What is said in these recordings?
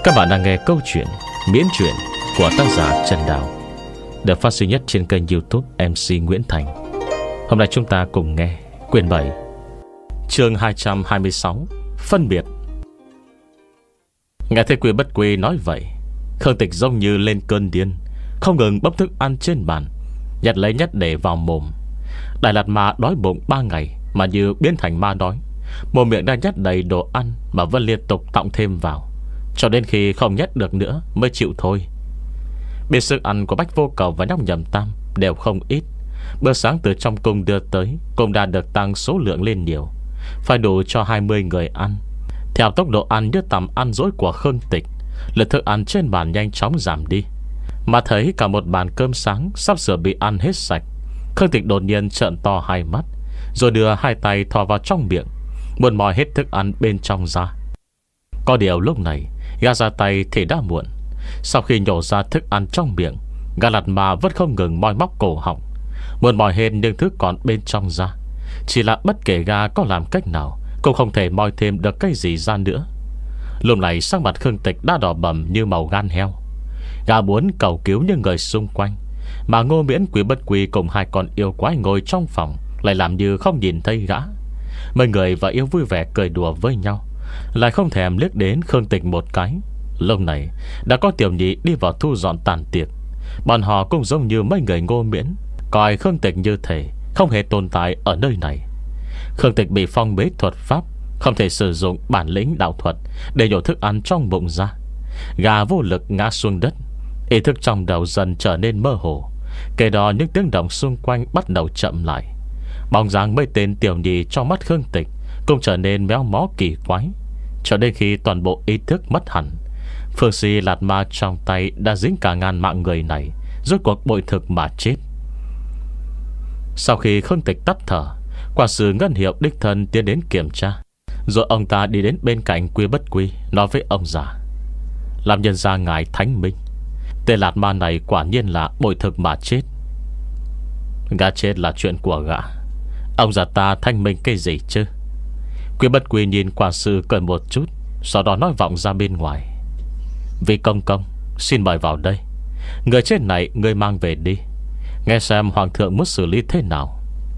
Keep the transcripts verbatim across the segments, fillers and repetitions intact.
Các bạn đang nghe câu chuyện miễn truyện của tác giả Trần Đào, được phát sinh nhất trên kênh YouTube em xê Nguyễn Thành. Hôm nay chúng ta cùng nghe quyển bảy, chương hai trăm hai mươi sáu, Phân biệt. Nghe thấy Quy Bất Quy nói vậy, Khương Tịch giống như lên cơn điên, không ngừng bốc thức ăn trên bàn, nhặt lấy nhét để vào mồm. Đại Lạt Ma đói bụng ba ngày mà như biến thành ma đói, mồm miệng đang nhét đầy đồ ăn mà vẫn liên tục tọng thêm vào, cho đến khi không nhét được nữa mới chịu thôi. Biết sức ăn của Bách Vô Cầu và nhóc Nhậm Tam đều không ít. Bữa sáng từ trong cung đưa tới cũng đã được tăng số lượng lên nhiều, phải đủ cho hai mươi người ăn. Theo tốc độ ăn như tầm ăn dối của Khương Tịch, lượng thức ăn trên bàn nhanh chóng giảm đi, mà thấy cả một bàn cơm sáng sắp sửa bị ăn hết sạch. Khương Tịch đột nhiên trợn to hai mắt, rồi đưa hai tay thò vào trong miệng, muốn moi hết thức ăn bên trong ra. Có điều lúc này gã ra tay thì đã muộn. Sau khi nhổ ra thức ăn trong miệng, gã Lạt Ma vẫn không ngừng moi móc cổ họng, muốn moi hết những thứ còn bên trong ra. Chỉ là bất kể gã có làm cách nào cũng không thể moi thêm được cái gì ra nữa. Lúc này sắc mặt Khương Tịch đã đỏ bầm như màu gan heo. Gã muốn cầu cứu những người xung quanh, mà Ngô Miễn, Quý Bất Quy cùng hai con yêu quái ngồi trong phòng lại làm như không nhìn thấy gã. Mấy người và yêu vui vẻ cười đùa với nhau, lại không thèm liếc đến Khương Tịch một cái. Lúc này đã có Tiểu Nhị đi vào thu dọn tàn tiệc. Bọn họ cũng giống như mấy người Ngô Miễn, coi Khương Tịch như thể không hề tồn tại ở nơi này. Khương Tịch bị phong bế thuật pháp, không thể sử dụng bản lĩnh đạo thuật để nhổ thức ăn trong bụng ra. Gà vô lực ngã xuống đất, ý thức trong đầu dần trở nên mơ hồ. Kể đó những tiếng động xung quanh bắt đầu chậm lại. Bóng dáng mấy tên Tiểu Nhị trong mắt Khương Tịch cũng trở nên méo mó kỳ quái, cho đến khi toàn bộ ý thức mất hẳn. Phương Si Lạt Ma trong tay đã dính cả ngàn mạng người này, rốt cuộc bội thực mà chết. Sau khi Khương Tịch tắt thở, quả sư Ngân Hiệu đích thân tiến đến kiểm tra. Rồi ông ta đi đến bên cạnh Quy Bất Quy, nói với ông già: làm nhân gia ngài thánh minh, tên Lạt Ma này quả nhiên là bội thực mà chết. Gã chết là chuyện của gã, ông già ta thanh minh cái gì chứ? Quy Bất Quy nhìn quả sư cười một chút, sau đó nói vọng ra bên ngoài: Vị công công, xin mời vào đây. Người chết này người mang về đi, nghe xem hoàng thượng muốn xử lý thế nào.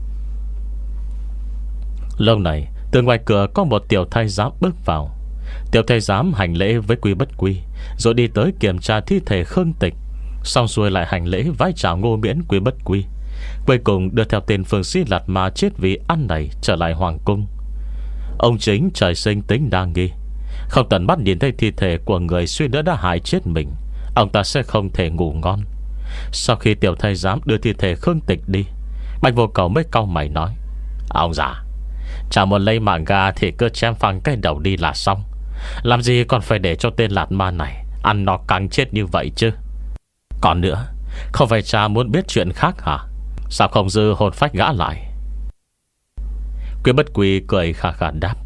Lâu này từ ngoài cửa có một tiểu thái giám bước vào. Tiểu thái giám hành lễ với Quy Bất Quy, rồi đi tới kiểm tra thi thể Khương Tịch, xong xuôi lại hành lễ vái chào Ngô Miễn, Quy Bất Quy, cuối cùng đưa theo tên Phương Si Lạt Ma chết vì ăn này trở lại hoàng cung. Ông chính trời sinh tính đa nghi, không tận mắt nhìn thấy thi thể của người suy nữa đã hại chết mình, ông ta sẽ không thể ngủ ngon. Sau khi tiểu thái giám đưa thi thể Khương Tịch đi, Bạch Vô Cầu mới cau mày nói: ông già, chả muốn lấy mạng gà thì cứ chém phăng cái đầu đi là xong, làm gì còn phải để cho tên Lạt Ma này ăn nó căng chết như vậy chứ? Còn nữa, không phải cha muốn biết chuyện khác hả? Sao không dư hồn phách gã lại? Quy Bất Quy cười khà khà đáp: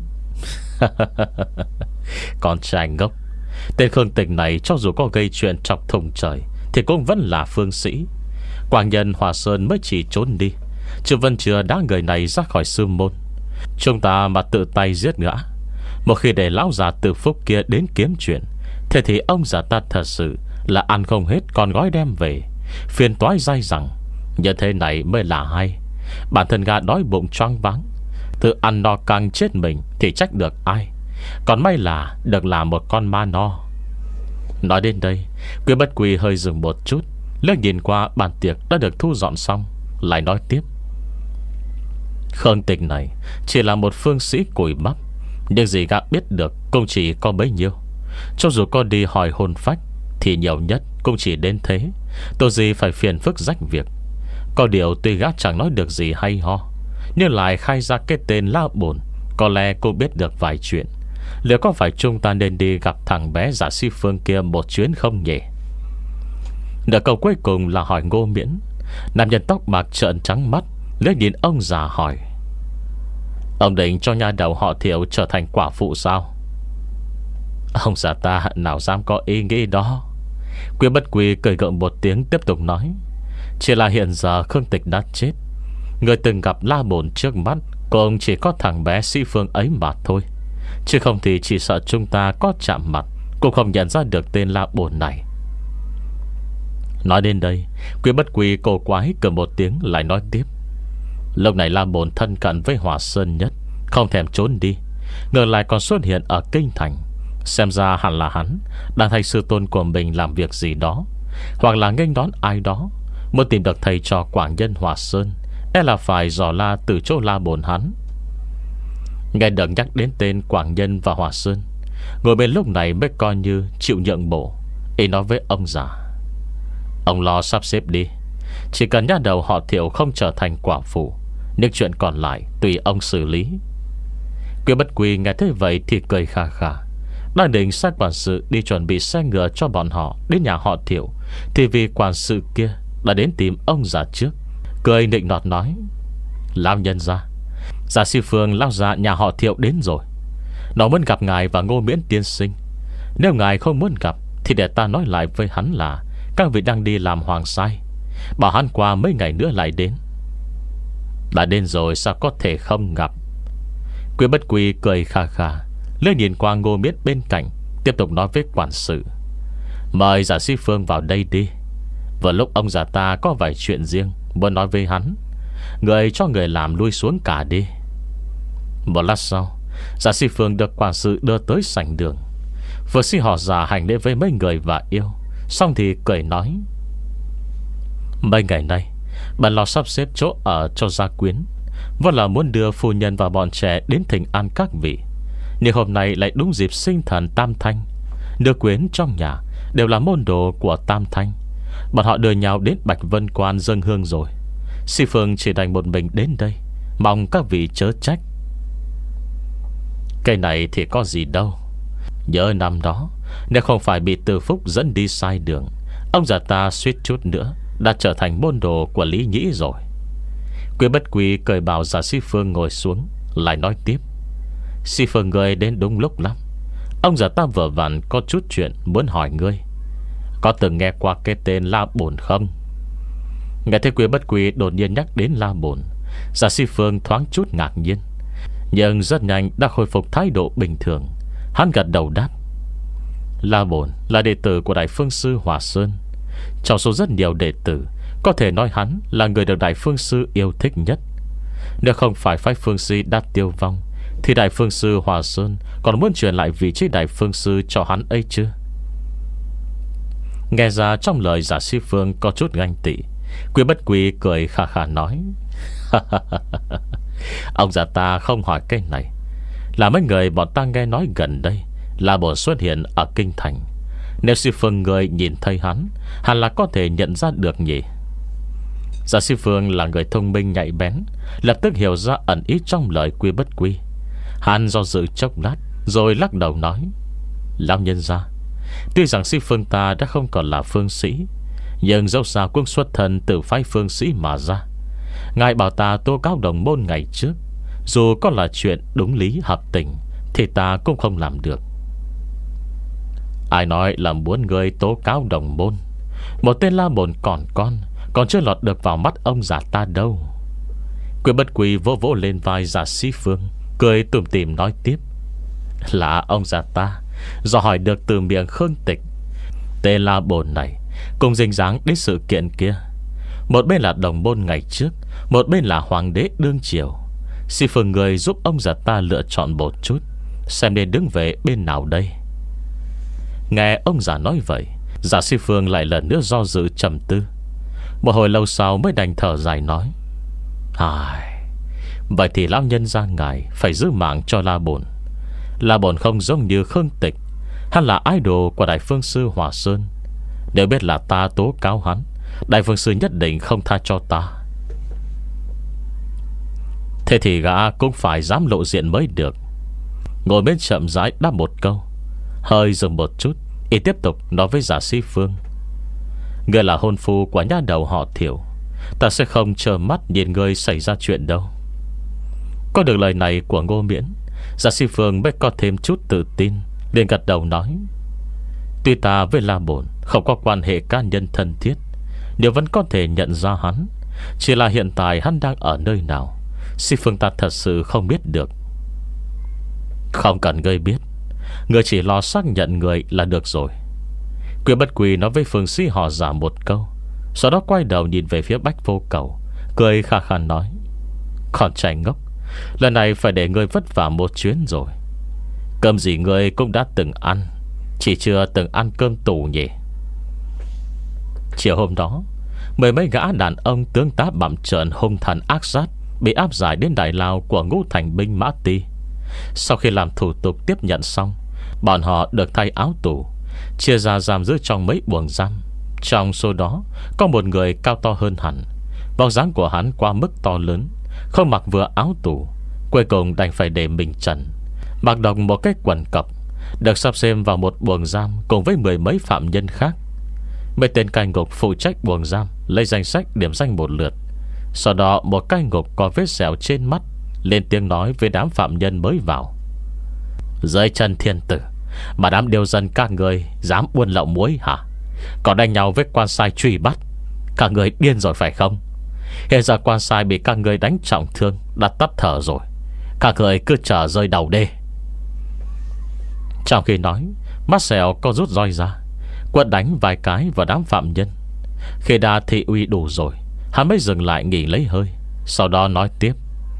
con trai ngốc, tên Khương Tịch này cho dù có gây chuyện chọc thùng trời thì cũng vẫn là phương sĩ. Quảng Nhân Hòa Sơn mới chỉ trốn đi, chứ vẫn chưa đá người này ra khỏi sư môn. Chúng ta mà tự tay giết gã, một khi để lão già Từ Phúc kia đến kiếm chuyện, thế thì ông già ta thật sự là ăn không hết còn gói đem về, phiền toái dai rằng. Như thế này mới là hay. Bản thân gã đói bụng choáng váng, tự ăn no căng chết mình thì trách được ai? Còn may là được làm một con ma no. Nói đến đây, Quy Bất Quy hơi dừng một chút, liếc nhìn qua bàn tiệc đã được thu dọn xong, lại nói tiếp: Khương Tịch này chỉ là một phương sĩ cùi bắp, nhưng gì gã biết được cũng chỉ có bấy nhiêu. Cho dù có đi hỏi hồn phách thì nhiều nhất cũng chỉ đến thế, tôi gì phải phiền phức rách việc. Có điều tuy gã chẳng nói được gì hay ho, nhưng lại khai ra cái tên La Bồn, có lẽ cô biết được vài chuyện. Liệu có phải chúng ta nên đi gặp thằng bé Giả Si Phương kia một chuyến không nhỉ? Nửa câu cuối cùng là hỏi Ngô Miễn. Nam nhân tóc bạc trợn trắng mắt, liếc nhìn ông già hỏi: ông định cho nhà đầu họ Thiệu trở thành quả phụ sao? Ông già ta nào dám có ý nghĩ đó. Quy Bất Quy cười gượng một tiếng, tiếp tục nói: chỉ là hiện giờ Khương Tịch đã chết, người từng gặp La Bồn trước mắt cũng chỉ có thằng bé Si Phương ấy mà thôi. Chứ không thì chỉ sợ chúng ta có chạm mặt cũng không nhận ra được tên La Bồn này. Nói đến đây, Quý Bất Quy cô quái cười một tiếng lại nói tiếp. Lúc này La Bồn thân cận với Hỏa Sơn nhất, không thèm trốn đi, ngược lại còn xuất hiện ở kinh thành. Xem ra hẳn là hắn đang thay sư tôn của mình làm việc gì đó, hoặc là nghênh đón ai đó. Muốn tìm được thầy trò quảng nhân Hỏa Sơn, e là phải dò la từ chỗ La Bồn hắn. Nghe được nhắc đến tên quảng nhân và Hỏa Sơn, ngồi bên lúc này mới coi như chịu nhượng bộ. Ý nói với ông già: ông lo sắp xếp đi, chỉ cần nhá đầu họ Thiệu không trở thành quả phụ, những chuyện còn lại tùy ông xử lý. Quý Bất Quy nghe thấy vậy thì cười kha kha, đang định sai quản sự đi chuẩn bị xe ngựa cho bọn họ đến nhà họ Thiệu, thì vì quản sự kia đã đến tìm ông già trước. Cười nịnh nọt nói: lão nhân gia, Giả Sư Phương lao ra nhà họ Thiệu đến rồi. Nó muốn gặp ngài và Ngô Miễn tiên sinh. Nếu ngài không muốn gặp thì để ta nói lại với hắn là các vị đang đi làm hoàng sai, bảo hắn qua mấy ngày nữa lại đến. Đã đến rồi sao có thể không gặp. Quý Bất Quy cười kha kha, lướt nhìn qua Ngô Miễn bên cạnh, tiếp tục nói với quản sự: mời Giả Sư Phương vào đây đi. Vừa lúc ông già ta có vài chuyện riêng muốn nói với hắn. Người cho người làm lui xuống cả đi. Một lát sau, Giả Sư Phương được quản sự đưa tới sảnh đường. Vừa xin họ già hành lễ với mấy người và yêu, xong thì cười nói: mấy ngày nay bạn lo sắp xếp chỗ ở cho gia quyến, vốn là muốn đưa phu nhân và bọn trẻ đến thỉnh an các vị. Nhưng hôm nay lại đúng dịp sinh thần Tam Thanh. Đưa quyến trong nhà đều là môn đồ của Tam Thanh. Bọn họ đưa nhau đến Bạch Vân Quan dâng hương rồi. Sư Phương chỉ đành một mình đến đây, mong các vị chớ trách. Cái này thì có gì đâu. Nhớ năm đó, nếu không phải bị Từ Phúc dẫn đi sai đường, ông già ta suýt chút nữa đã trở thành môn đồ của Lý Nhĩ rồi. Quý Bất Quy cười bảo Giả Sư Phương ngồi xuống, lại nói tiếp: Sư Phương người đến đúng lúc lắm. Ông già ta vừa vặn có chút chuyện muốn hỏi ngươi. Có từng nghe qua cái tên La Bồn không? Nghe thấy Quý Bất Quy đột nhiên nhắc đến La Bồn, Giả Sư Phương thoáng chút ngạc nhiên, nhưng rất nhanh đã khôi phục thái độ bình thường. Hắn gật đầu đáp: La Bồn là đệ tử của Đại Phương Sư Hỏa Sơn. Trong số rất nhiều đệ tử, có thể nói hắn là người được Đại Phương Sư yêu thích nhất. Nếu không phải phái Phương Sư đã tiêu vong, thì Đại Phương Sư Hỏa Sơn còn muốn truyền lại vị trí Đại Phương Sư cho hắn ấy chứ? Nghe ra trong lời Giả Sư Phương có chút ganh tị, Quý Bất Quy cười khà khà nói: ông già ta không hỏi cái này là mấy người bọn ta nghe nói gần đây La Bồn xuất hiện ở kinh thành. Nếu Sư Phương người nhìn thấy hắn, hẳn là có thể nhận ra được nhỉ? Giả Sư Phương là người thông minh nhạy bén, lập tức hiểu ra ẩn ý trong lời Quý Bất Quy. Hắn do dự chốc lát rồi lắc đầu nói: lão nhân gia, tuy rằng Sư Phương ta đã không còn là phương sĩ, nhưng dẫu sao cũng xuất thân từ phái phương sĩ mà ra. Ngài bảo ta tố cáo đồng môn ngày trước, dù có là chuyện đúng lý hợp tình, thì ta cũng không làm được. Ai nói là muốn ngươi tố cáo đồng môn? Một tên La Bồn còn con, còn chưa lọt được vào mắt ông già ta đâu. Quý Bất Quy vỗ vỗ lên vai Giả Sư Phương, cười tủm tỉm nói tiếp: là ông già ta do hỏi được từ miệng Khương Tịch. Tên La Bồn này cùng dính dáng đến sự kiện kia. Một bên là đồng môn ngày trước, một bên là hoàng đế đương triều. Sư Phương người giúp ông già ta lựa chọn một chút, xem nên đứng về bên nào đây. Nghe ông già nói vậy, Giả Sư Phương lại lần nữa do dự trầm tư. Một hồi lâu sau mới đành thở dài nói: ai, vậy thì lão nhân gia ngài phải giữ mạng cho La Bồn. La Bồn không giống như Khương Tịch, hắn là idol của Đại Phương Sư Hỏa Sơn. Nếu biết là ta tố cáo hắn, Đại Phương Sư nhất định không tha cho ta. Thế thì gã cũng phải dám lộ diện mới được. Ngồi bên chậm rãi đáp một câu, hơi dừng một chút, y tiếp tục nói với Giả Sư Phương: ngươi là hôn phu của nhà đầu họ Thiệu, ta sẽ không chờ mắt nhìn ngươi xảy ra chuyện đâu. Có được lời này của Ngô Miễn, Giả Sư Phương mới có thêm chút tự tin, liền gật đầu nói: tuy ta với La Bồn không có quan hệ cá nhân thân thiết, nhưng vẫn có thể nhận ra hắn. Chỉ là hiện tại hắn đang ở nơi nào, Sư Phương ta thật sự không biết được. Không cần ngươi biết, Người chỉ lo xác nhận người là được rồi. Quyên Bất Quỳ nói với Phương Sĩ họ giả một câu, sau đó quay đầu nhìn về phía Bách Vô Cầu, cười khà khà nói: Con trai ngốc, lần này phải để ngươi vất vả một chuyến rồi. Cơm gì ngươi cũng đã từng ăn, chỉ chưa từng ăn cơm tù nhỉ. Chiều hôm đó, mười mấy gã đàn ông tướng tá bặm trợn hung thần ác sát bị áp giải đến đại lao của Ngũ Thành binh Mã Ti. Sau khi làm thủ tục tiếp nhận xong, bọn họ được thay áo tù, chia ra giam giữ trong mấy buồng giam. Trong số đó có một người cao to hơn hẳn. Bóng dáng của hắn quá mức to lớn, không mặc vừa áo tù, cuối cùng đành phải để mình trần, mặc đồng một cái quần cộc, được sắp xếp vào một buồng giam cùng với mười mấy phạm nhân khác. Mấy tên cai ngục phụ trách buồng giam lấy danh sách điểm danh một lượt. Sau đó một cai ngục có vết sẹo trên mắt lên tiếng nói với đám phạm nhân mới vào: Dưới chân thiên tử mà đám điều dân các người dám buôn lậu muối hả? Còn đánh nhau với quan sai truy bắt. Các người điên rồi phải không? Hiện giờ quan sai bị các người đánh trọng thương, đã tắt thở rồi. Các người cứ chờ rơi đầu đê. Trong khi nói, mắt sẹo có rút roi ra, quật đánh vài cái vào đám phạm nhân. Khi đã thị uy đủ rồi, hắn mới dừng lại nghỉ lấy hơi, sau đó nói tiếp: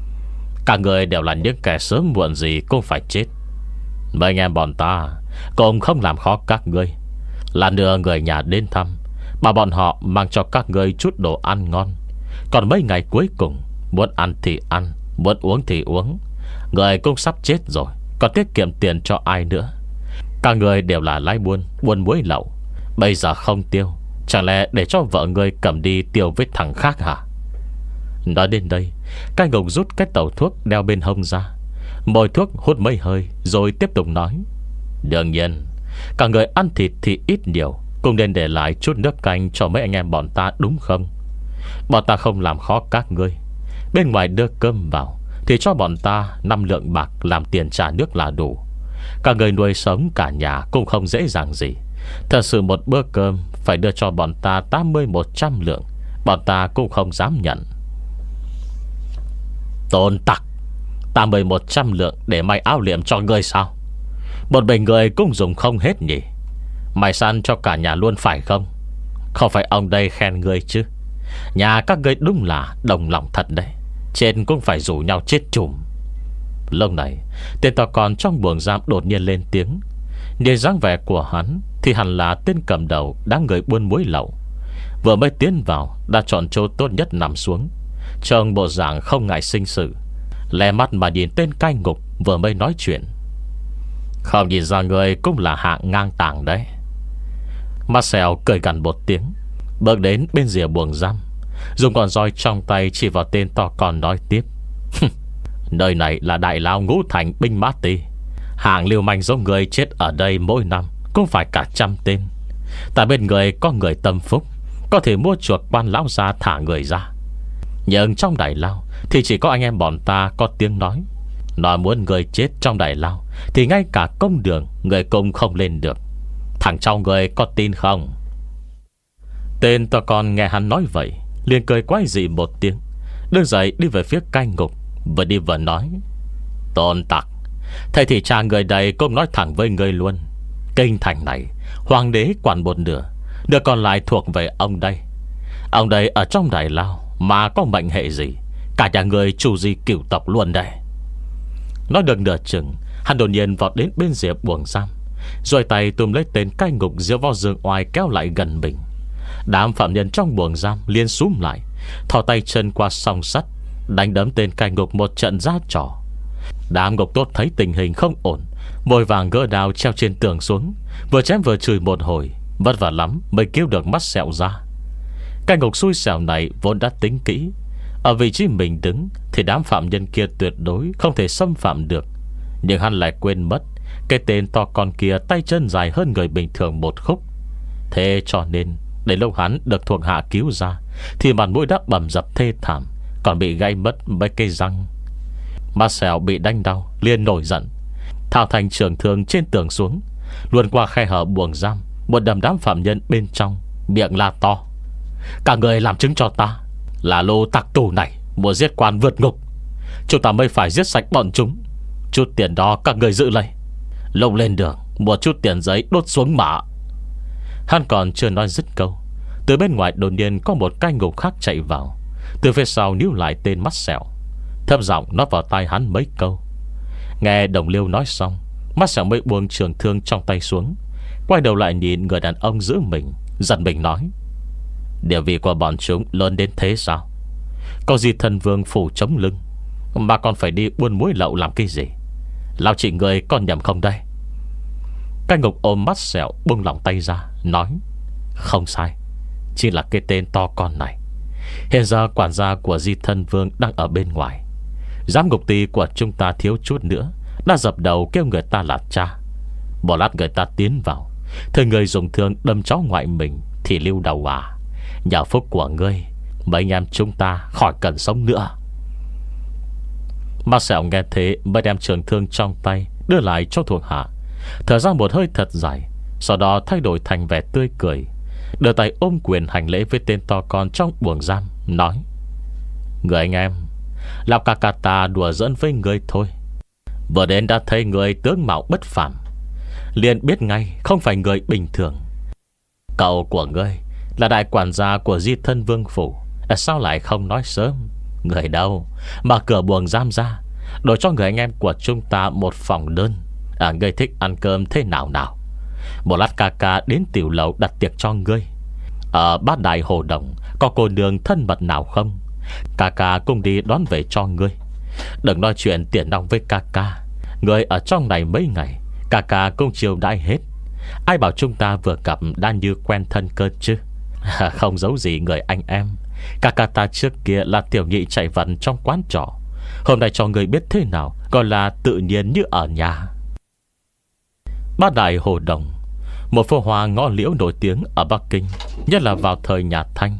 Các người đều là những kẻ sớm muộn gì cũng phải chết. Mấy anh em bọn ta cũng không làm khó các ngươi, là đưa người nhà đến thăm, mà bọn họ mang cho các ngươi chút đồ ăn ngon. Còn mấy ngày cuối cùng, muốn ăn thì ăn, muốn uống thì uống. Người cũng sắp chết rồi, còn tiết kiệm tiền cho ai nữa? Các người đều là lái buôn, buôn muối lậu, bây giờ không tiêu, chẳng lẽ để cho vợ người cầm đi tiêu với thằng khác hả? Nói đến đây, cai ngục rút cái tẩu thuốc đeo bên hông ra, mồi thuốc hút mấy hơi, rồi tiếp tục nói: Đương nhiên, cả người ăn thịt thì ít nhiều cũng nên để lại chút nước canh cho mấy anh em bọn ta, đúng không? Bọn ta không làm khó các ngươi. Bên ngoài đưa cơm vào thì cho bọn ta năm lượng bạc làm tiền trả nước là đủ. Cả người nuôi sống cả nhà cũng không dễ dàng gì. Thật sự một bữa cơm phải đưa cho bọn ta tám mươi một trăm lượng, bọn ta cũng không dám nhận. Tôn tặc, tám mươi một trăm lượng để may áo liệm cho ngươi sao? Một mình người cũng dùng không hết nhỉ? Mày săn cho cả nhà luôn phải không? Không phải ông đây khen ngươi chứ? Nhà các ngươi đúng là đồng lòng thật đấy, trên cũng phải rủ nhau chết chùm. Lúc này, tên to con trong buồng giam đột nhiên lên tiếng. Nhìn dáng vẻ của hắn thì hẳn là tên cầm đầu đám người buôn muối lậu. Vừa mới tiến vào đã chọn chỗ tốt nhất nằm xuống, trông bộ dạng không ngại sinh sự, lè mắt mà nhìn tên cai ngục vừa mới nói chuyện. Không nhìn ra người cũng là hạng ngang tàng đấy. Marcel cười gằn một tiếng, bước đến bên rìa buồng giam, dùng con roi trong tay chỉ vào tên to con nói tiếp: Nơi này là đại lao Ngũ Thành binh Mã Ti. Hàng lưu manh giống người chết ở đây mỗi năm cũng phải cả trăm tên. Tại bên người có người tâm phúc, có thể mua chuộc quan lão gia thả người ra. Nhưng trong đại lao thì chỉ có anh em bọn ta có tiếng nói. Nói muốn người chết trong đại lao thì ngay cả công đường người cũng không lên được. Thằng trong người có tin không? Tên to con nghe hắn nói vậy liền cười quái dị một tiếng, đứng dậy đi về phía cai ngục, vừa đi vừa nói: Tôn tặc, thầy thì cha người đây cũng nói thẳng với người luôn. Kinh thành này hoàng đế quản một nửa, nửa còn lại thuộc về ông đây. Ông đây ở trong đại lao mà có mệnh hệ gì, cả nhà người chủ di cửu tộc luôn đây. Nói được nửa chừng, hắn đột nhiên vọt đến bên rìa buồng giam, rồi tay túm lấy tên cai ngục diễu võ dương oai kéo lại gần mình. Đám phạm nhân trong buồng giam liên xúm lại, thò tay chân qua song sắt, đánh đấm tên cai ngục một trận ra trò. Đám ngục tốt thấy tình hình không ổn, vội vàng gỡ đao treo trên tường xuống, vừa chém vừa chửi một hồi, vất vả lắm mới cứu được mắt sẹo ra. Cai ngục xui xẻo này vốn đã tính kỹ, ở vị trí mình đứng thì đám phạm nhân kia tuyệt đối không thể xâm phạm được. Nhưng hắn lại quên mất cái tên to con kia tay chân dài hơn người bình thường một khúc. Thế cho nên đến lúc hắn được thuộc hạ cứu ra thì mặt mũi đã bầm dập thê thảm, còn bị gãy mất mấy cây răng. Marcel bị đánh đau liền nổi giận, thao thành trường thương trên tường xuống, luồn qua khe hở buồng giam, một đầm đám phạm nhân bên trong, miệng la to: Cả người làm chứng cho ta, là lô tặc tù này muốn giết quan vượt ngục, chúng ta mới phải giết sạch bọn chúng. Chút tiền đó các người giữ lấy, Lông lên đường một chút tiền giấy đốt xuống mà. Hắn còn chưa nói dứt câu, từ bên ngoài đột nhiên có một cai ngục khác chạy vào, từ phía sau níu lại tên mắt sẹo, thấp giọng nói vào tai hắn mấy câu. Nghe Đồng Liêu nói xong, mắt sẹo mới buông trường thương trong tay xuống, quay đầu lại nhìn người đàn ông giữ mình, giận mình nói: địa vị của bọn chúng lớn đến thế sao? Có gì thần vương phủ chống lưng mà còn phải đi buôn muối lậu làm cái gì? Lão chị người còn nhầm không đây? Cái ngục ôm mắt sẹo buông lòng tay ra, nói: không sai, chỉ là cái tên to con này. Hiện giờ quản gia của Di Thân Vương đang ở bên ngoài. Giám ngục ty của chúng ta thiếu chút nữa đã dập đầu kêu người ta là cha. Bỏ lát người ta tiến vào, thời người dùng thương đâm cháu ngoại mình thì lưu đầu à. Nhờ phúc của ngươi, mấy anh em chúng ta khỏi cần sống nữa. Mắt sẹo nghe thế mới đem trường thương trong tay đưa lại cho thuộc hạ, thở ra một hơi thật dài, sau đó thay đổi thành vẻ tươi cười, đưa tay ôm quyền hành lễ với tên to con trong buồng giam, nói: người anh em, lão ca ca ta đùa giỡn với người thôi. Vừa đến đã thấy người tướng mạo bất phàm, liền biết ngay không phải người bình thường. Cậu của ngươi là đại quản gia của Di Thân Vương phủ, sao lại không nói sớm? Người đâu mà cửa buồng giam ra, đổi cho người anh em của chúng ta một phòng đơn. À, ngươi thích ăn cơm thế nào nào? Một lát ca ca đến tiểu lầu đặt tiệc cho ngươi. Ở Bát Đại Hồ Đồng có cô nương thân mật nào không? Ca ca cùng đi đón về cho ngươi. Đừng nói chuyện tiền nong với ca ca. Ngươi ở trong này mấy ngày, ca ca cũng chiều đãi hết. Ai bảo chúng ta vừa gặp đã như quen thân cơ chứ? Không giấu gì người anh em, ca ca ta trước kia là tiểu nhị chạy vặt trong quán trọ. Hôm nay cho người biết thế nào gọi là tự nhiên như ở nhà. Bát Đại Hồ Đồng, một phố hoa ngõ liễu nổi tiếng ở Bắc Kinh, nhất là vào thời nhà Thanh.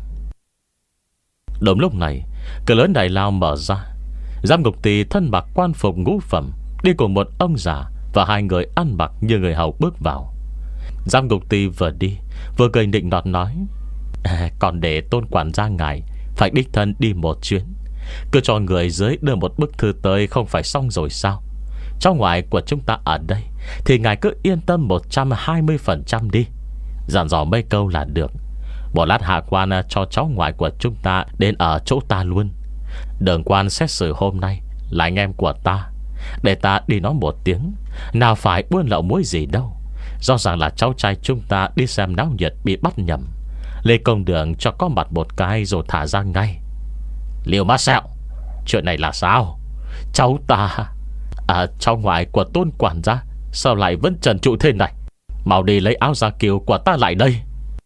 Đúng lúc này, cửa lớn đại lao mở ra. Giám ngục ty thân mặc quan phục ngũ phẩm đi cùng một ông già và hai người ăn mặc như người hầu bước vào. Giám ngục ty vừa đi vừa cười nịnh nọt nói: à, còn để tôn quản gia ngài phải đích thân đi một chuyến. Cứ cho người dưới đưa một bức thư tới không phải xong rồi sao? Cháu ngoại của chúng ta ở đây thì ngài cứ yên tâm một trăm hai mươi phần trăm đi. Dặn dò mấy câu là được. Một lát hạ quan cho cháu ngoại của chúng ta đến ở chỗ ta luôn. Đường quan xét xử hôm nay là anh em của ta, để ta đi nói một tiếng, nào phải buôn lậu muối gì đâu. Rõ ràng là cháu trai chúng ta đi xem náo nhiệt bị bắt nhầm, Lê Công Đường cho có mặt một cái rồi thả ra ngay. Liêu Má Sẹo, chuyện này là sao? Cháu ta À cháu ngoại của tôn quản gia sao lại vẫn trần trụ thế này? Mau đi lấy áo da kiều của ta lại đây.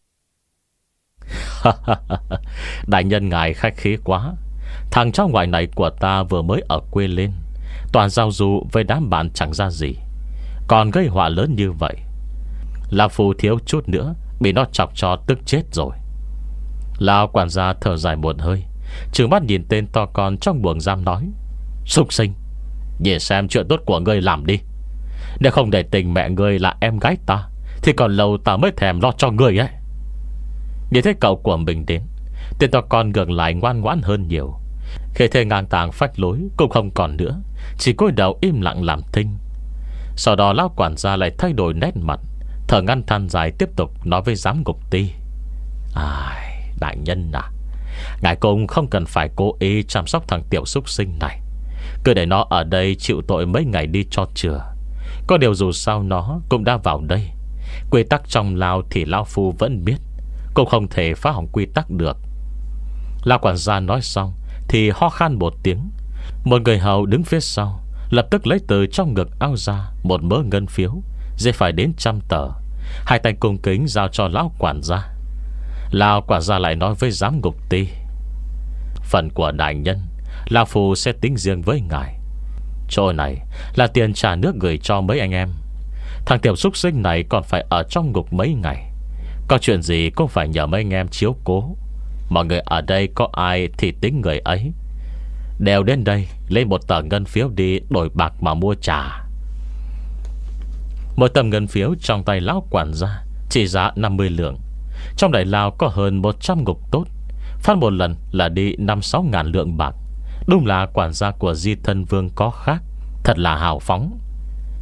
Đại nhân ngài khách khí quá. Thằng cháu ngoại này của ta vừa mới ở quê lên, toàn giao du với đám bạn chẳng ra gì, còn gây họa lớn như vậy. Lão phu thiếu chút nữa bị nó chọc cho tức chết rồi. Lão quản gia thở dài một hơi, trừng mắt nhìn tên to con trong buồng giam nói: súc sinh, nhìn xem chuyện tốt của ngươi làm đi. Nếu không để tình mẹ ngươi là em gái ta thì còn lâu ta mới thèm lo cho ngươi ấy. Nhìn thấy cậu của mình đến, tên to con ngược lại ngoan ngoãn hơn nhiều. Khi thế ngang tàng phách lối cũng không còn nữa, chỉ cúi đầu im lặng làm thinh. Sau đó lão quản gia lại thay đổi nét mặt, thở ngăn than dài tiếp tục nói với giám ngục ty: ai, đại nhân à, ngài cũng không cần phải cố ý chăm sóc thằng tiểu súc sinh này, cứ để nó ở đây chịu tội mấy ngày đi cho chừa. Có điều dù sao nó cũng đã vào đây, quy tắc trong lao thì lão phu vẫn biết, cũng không thể phá hỏng quy tắc được. Lão quản gia nói xong thì ho khan một tiếng. Một người hầu đứng phía sau lập tức lấy từ trong ngực áo ra một mớ ngân phiếu, dễ phải đến trăm tờ, hai tay cung kính giao cho lão quản gia. Lão quản gia lại nói với giám ngục ty: phần của đại nhân lão phu sẽ tính riêng với ngài. Chỗ này là tiền trả nước gửi cho mấy anh em. Thằng tiểu súc sinh này còn phải ở trong ngục mấy ngày, có chuyện gì cũng phải nhờ mấy anh em chiếu cố. Mọi người ở đây có ai thì tính người ấy, đều đến đây lấy một tờ ngân phiếu đi đổi bạc mà mua trà. Một tấm ngân phiếu trong tay lão quản gia chỉ giá năm mươi lượng. Trong đại lao có hơn một trăm ngục tốt, phát một lần là đi năm sáu ngàn lượng bạc. Đúng là quản gia của Di Thân Vương có khác, thật là hào phóng.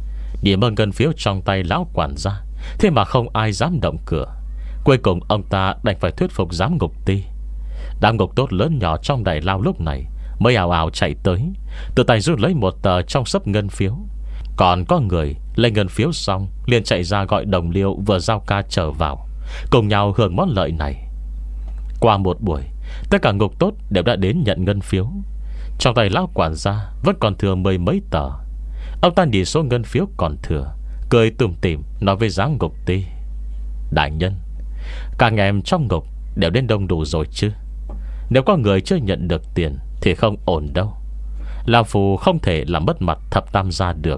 Nhìn mơ ngân phiếu trong tay lão quản gia, thế mà không ai dám động cửa. Cuối cùng ông ta đành phải thuyết phục giám ngục ty. Đám ngục tốt lớn nhỏ trong đại lao lúc này mới ào ào chạy tới, từ tay rút lấy một tờ trong xấp ngân phiếu. Còn có người lấy ngân phiếu xong liền chạy ra gọi đồng liêu vừa giao ca trở vào, cùng nhau hưởng món lợi này. Qua một buổi, tất cả ngục tốt đều đã đến nhận ngân phiếu. Trong tay lão quản gia vẫn còn thừa mười mấy tờ. Ông ta nhìn số ngân phiếu còn thừa, cười tủm tỉm nói với giám ngục ty: đại nhân, các anh em trong ngục đều đến đông đủ rồi chứ? Nếu có người chưa nhận được tiền thì không ổn đâu. Lão phu không thể làm mất mặt thập tam gia được.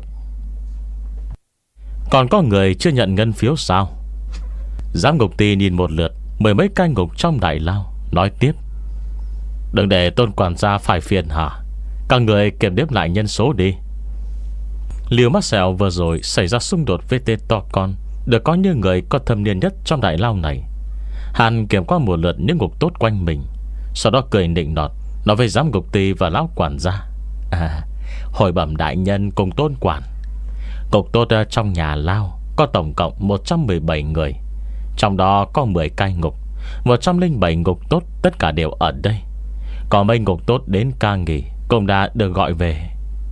Còn có người chưa nhận ngân phiếu sao? Giám ngục ty nhìn một lượt mười mấy cai ngục trong đại lao, nói tiếp: đừng để Tôn quản gia phải phiền hả? Các người kiểm đếm lại nhân số đi. Liều mắt sẹo vừa rồi xảy ra xung đột với tên to con được có như người có thâm niên nhất trong đại lao này. Hắn kiểm qua một lượt những ngục tốt quanh mình, sau đó cười nịnh nọt nói với giám ngục ty và lão quản gia: à, hồi bẩm đại nhân cùng Tôn quản, ngục tốt trong nhà lao có tổng cộng một trăm mười bảy người. Trong đó có mười cai ngục, một trăm lẻ bảy ngục tốt tất cả đều ở đây. Còn mấy ngục tốt đến ca nghỉ cũng đã được gọi về.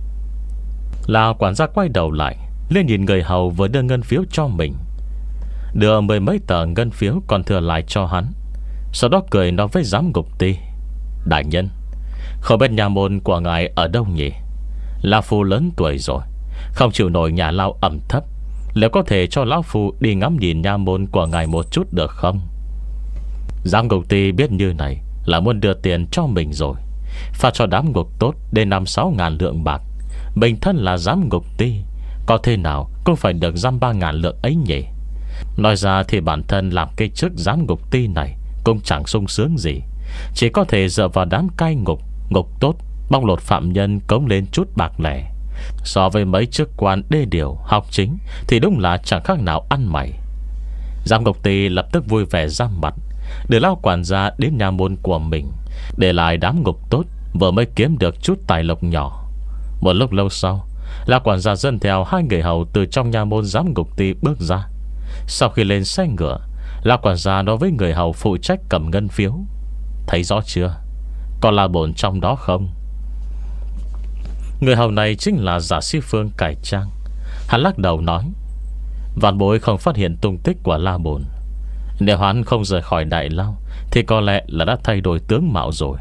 Lão quản gia quay đầu lại lên nhìn người hầu vừa đưa ngân phiếu cho mình, đưa mười mấy tờ ngân phiếu còn thừa lại cho hắn. Sau đó cười nói với giám ngục ty: đại nhân, không biết nhà môn của ngài ở đâu nhỉ? Lão phu lớn tuổi rồi, không chịu nổi nhà lao ẩm thấp. Liệu có thể cho lão phu đi ngắm nhìn nhà môn của ngài một chút được không? Giám ngục ty biết như này là muốn đưa tiền cho mình rồi, phát cho đám ngục tốt đến năm sáu ngàn lượng bạc. Mình thân là giám ngục ty, có thế nào cũng phải được dăm ba ngàn lượng ấy nhỉ. Nói ra thì bản thân làm cái chức giám ngục ty này cũng chẳng sung sướng gì, chỉ có thể dựa vào đám cai ngục, ngục tốt bóc lột phạm nhân cống lên chút bạc lẻ. So với mấy chức quan đê điều học chính thì đúng là chẳng khác nào ăn mày. Giám ngục ty lập tức vui vẻ ra mặt, để lão quản gia đến nhà môn của mình, để lại đám ngục tốt vừa mới kiếm được chút tài lộc nhỏ. Một lúc lâu sau, lão quản gia dẫn theo hai người hầu từ trong nhà môn giám ngục ty bước ra. Sau khi lên xe ngựa, lão quản gia nói với người hầu phụ trách cầm ngân phiếu: thấy rõ chưa? Còn là bổn trong đó không? Người hầu này chính là Giả Sĩ Phương cải trang. Hắn lắc đầu nói: vạn bối không phát hiện tung tích của La Bồn. Nếu hắn không rời khỏi đại lao thì có lẽ là đã thay đổi tướng mạo rồi.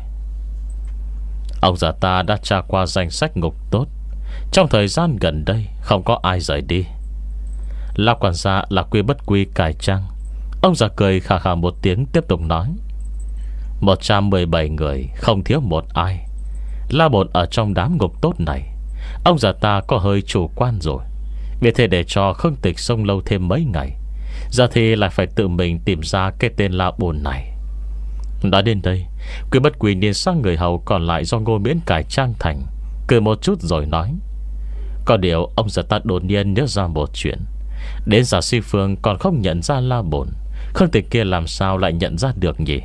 Ông già ta đã tra qua danh sách ngục tốt, trong thời gian gần đây không có ai rời đi. La quản gia là quy bất quy cải trang. Ông già cười khà khà một tiếng, tiếp tục nói: một trăm mười bảy người không thiếu một ai. La Bồn ở trong đám ngục tốt này. Ông già ta có hơi chủ quan rồi, vì thế để cho Khương Tịch xông lâu thêm mấy ngày, giờ thì lại phải tự mình tìm ra cái tên La Bồn này. Nói đến đây, Quy bất quy nhìn sang người hầu còn lại do Ngô Miễn cải trang thành, cười một chút rồi nói: có điều ông già ta đột nhiên nhớ ra một chuyện. Đến Giả Sĩ Phương còn không nhận ra La Bồn, Khương Tịch kia làm sao lại nhận ra được nhỉ?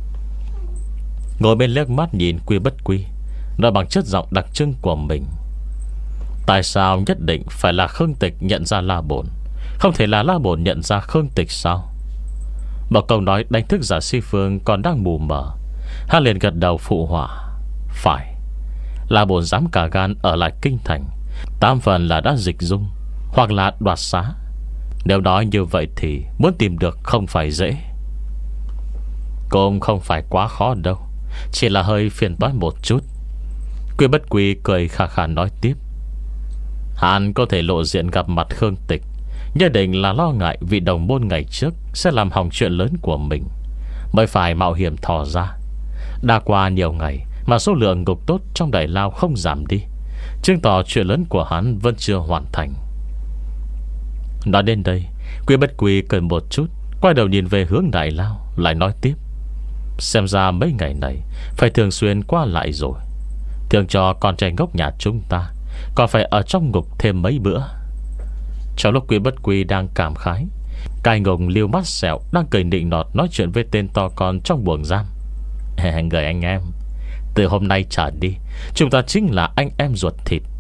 Ngồi bên liếc mắt nhìn Quy bất quy, nói bằng chất giọng đặc trưng của mình: tại sao nhất định phải là Khương Tịch nhận ra La Bồn, không thể là La Bồn nhận ra Khương Tịch sao? Một câu nói đánh thức Giả Sĩ Phương còn đang mù mờ. Hắn liền gật đầu phụ họa: phải, La Bồn dám cả gan ở lại kinh thành, tam phần là đã dịch dung hoặc là đoạt xá. Nếu nói như vậy thì muốn tìm được không phải dễ. Cũng không phải quá khó đâu, chỉ là hơi phiền toái một chút. Quy bất quy cười khà khà nói tiếp: hắn có thể lộ diện gặp mặt Khương Tịch, nhất định là lo ngại vị đồng môn ngày trước sẽ làm hỏng chuyện lớn của mình, mới phải mạo hiểm thò ra. Đã qua nhiều ngày mà số lượng ngục tốt trong đại lao không giảm đi, chứng tỏ chuyện lớn của hắn vẫn chưa hoàn thành. Nói đến đây, Quy bất quy cười một chút, quay đầu nhìn về hướng đại lao, lại nói tiếp: xem ra mấy ngày này phải thường xuyên qua lại rồi. Thường cho con trai ngốc nhà chúng ta còn phải ở trong ngục thêm mấy bữa. Trong lúc Quy bất quy đang cảm khái, cai ngục Liêu mắt sẹo đang cười nịnh nọt nói chuyện với tên to con trong buồng giam: người anh em, từ hôm nay trở đi chúng ta chính là anh em ruột thịt.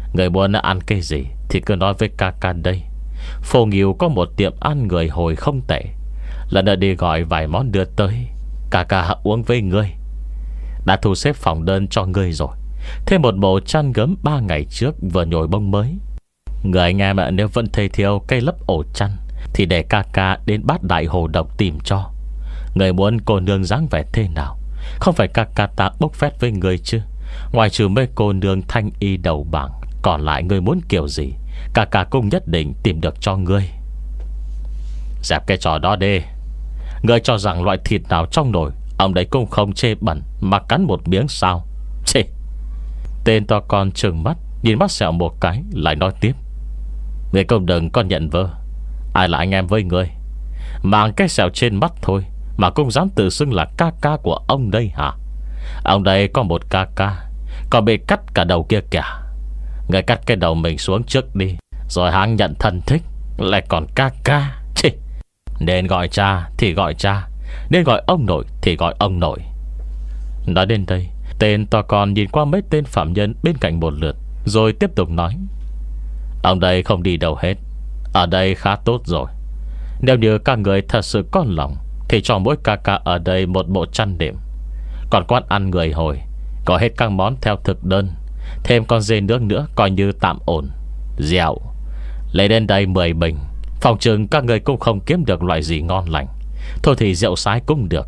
Người muốn ăn cái gì thì cứ nói với ca ca đây. Phổ Nghiêu có một tiệm ăn người hồi không tệ, lần nữa đi gọi vài món đưa tới. Ca ca uống với ngươi. Đã thu xếp phòng đơn cho ngươi rồi. Thêm một bộ chăn gấm ba ngày trước vừa nhồi bông mới. Người anh em nếu vẫn thầy thiêu cây lấp ổ chăn thì để ca ca đến Bát Đại Hồ Độc tìm cho. Người muốn cô nương dáng vẻ thế nào? Không phải ca ca ta bốc phét với người chứ? Ngoài trừ mấy cô nương thanh y đầu bảng, còn lại người muốn kiểu gì ca ca cũng nhất định tìm được cho ngươi. Dẹp cái trò đó đi. Ngươi cho rằng loại thịt nào trong nồi ông đấy cũng không chê bẩn mà cắn một miếng sao? Chê. Tên to con trừng mắt nhìn mắt Sẹo một cái, lại nói tiếp: Ngươi cũng đừng con nhận vơ. Ai là anh em với ngươi? Mang cái sẹo trên mắt thôi mà cũng dám tự xưng là ca ca của ông đây hả? Ông đây có một ca ca, còn bị cắt cả đầu kia kìa. Ngươi cắt cái đầu mình xuống trước đi, rồi hắn nhận thân thích, lại còn ca ca. Chì. Nên gọi cha thì gọi cha, nên gọi ông nội thì gọi ông nội. Nói đến đây, tên to con nhìn qua mấy tên phạm nhân bên cạnh một lượt, rồi tiếp tục nói: Ông đây không đi đâu hết, ở đây khá tốt rồi. Nếu như các người thật sự có lòng thì cho mỗi ca ca ở đây một bộ chăn đệm. Còn quán ăn người hồi có hết các món theo thực đơn, thêm con dê nướng nữa coi như tạm ổn. Rượu lấy đến đây mười bình. Phòng chừng các người cũng không kiếm được loại gì ngon lành, thôi thì rượu sái cũng được.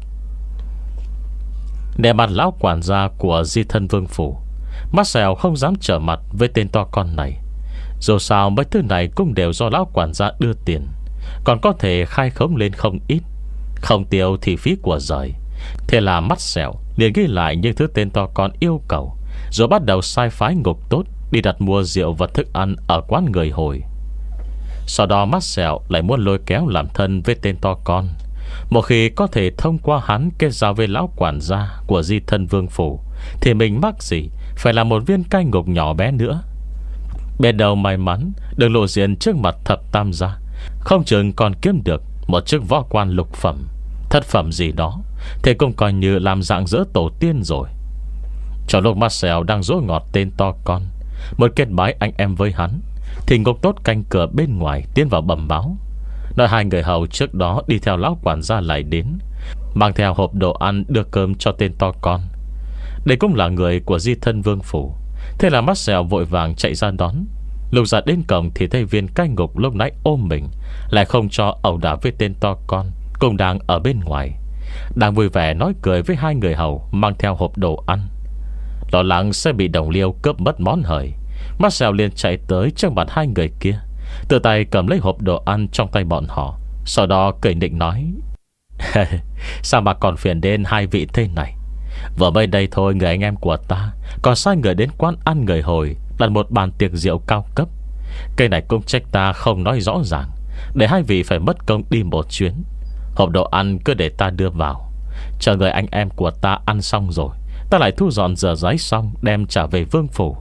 Để mặt lão quản gia của Di Thân Vương Phủ, Marcel không dám trở mặt với tên to con này. Dù sao mấy thứ này cũng đều do lão quản gia đưa tiền, còn có thể khai khống lên không ít. Không tiêu thì phí của rời. Thế là Marcel liền ghi lại những thứ tên to con yêu cầu, rồi bắt đầu sai phái Ngục Tốt đi đặt mua rượu và thức ăn ở quán người hồi. Sau đó Marcel lại muốn lôi kéo làm thân với tên to con. Một khi có thể thông qua hắn kết giao với lão quản gia của Di Thân Vương Phủ, thì mình mắc gì phải là một viên cai ngục nhỏ bé nữa. Bên đầu may mắn được lộ diện trước mặt thập tam gia, không chừng còn kiếm được một chức võ quan lục phẩm, thất phẩm gì đó, thì cũng coi như làm dạng dỡ tổ tiên rồi. Trong lúc Marcel đang dỗ ngọt tên to con, một kết bái anh em với hắn, thì Ngục Tốt canh cửa bên ngoài tiến vào bẩm báo, nói hai người hầu trước đó đi theo lão quản gia lại đến, mang theo hộp đồ ăn đưa cơm cho tên to con. Đây cũng là người của Di Thân Vương Phủ. Thế là Marcel vội vàng chạy ra đón. Lúc ra đến cổng thì thấy viên cai ngục lúc nãy ôm mình lại không cho ẩu đả với tên to con, cũng đang ở bên ngoài, đang vui vẻ nói cười với hai người hầu mang theo hộp đồ ăn. Lo lắng sẽ bị đồng liêu cướp mất món hời, Marcel liền chạy tới trước mặt hai người kia, tự tay cầm lấy hộp đồ ăn trong tay bọn họ, sau đó cười nịnh nói: Sao mà còn phiền đến hai vị thế này? Vừa mới đây thôi người anh em của ta còn sai người đến quán ăn người hồi đặt một bàn tiệc rượu cao cấp. Cái này cũng trách ta không nói rõ ràng, để hai vị phải mất công đi một chuyến. Hộp đồ ăn cứ để ta đưa vào, chờ người anh em của ta ăn xong rồi, ta lại thu dọn rửa ráy xong đem trả về vương phủ.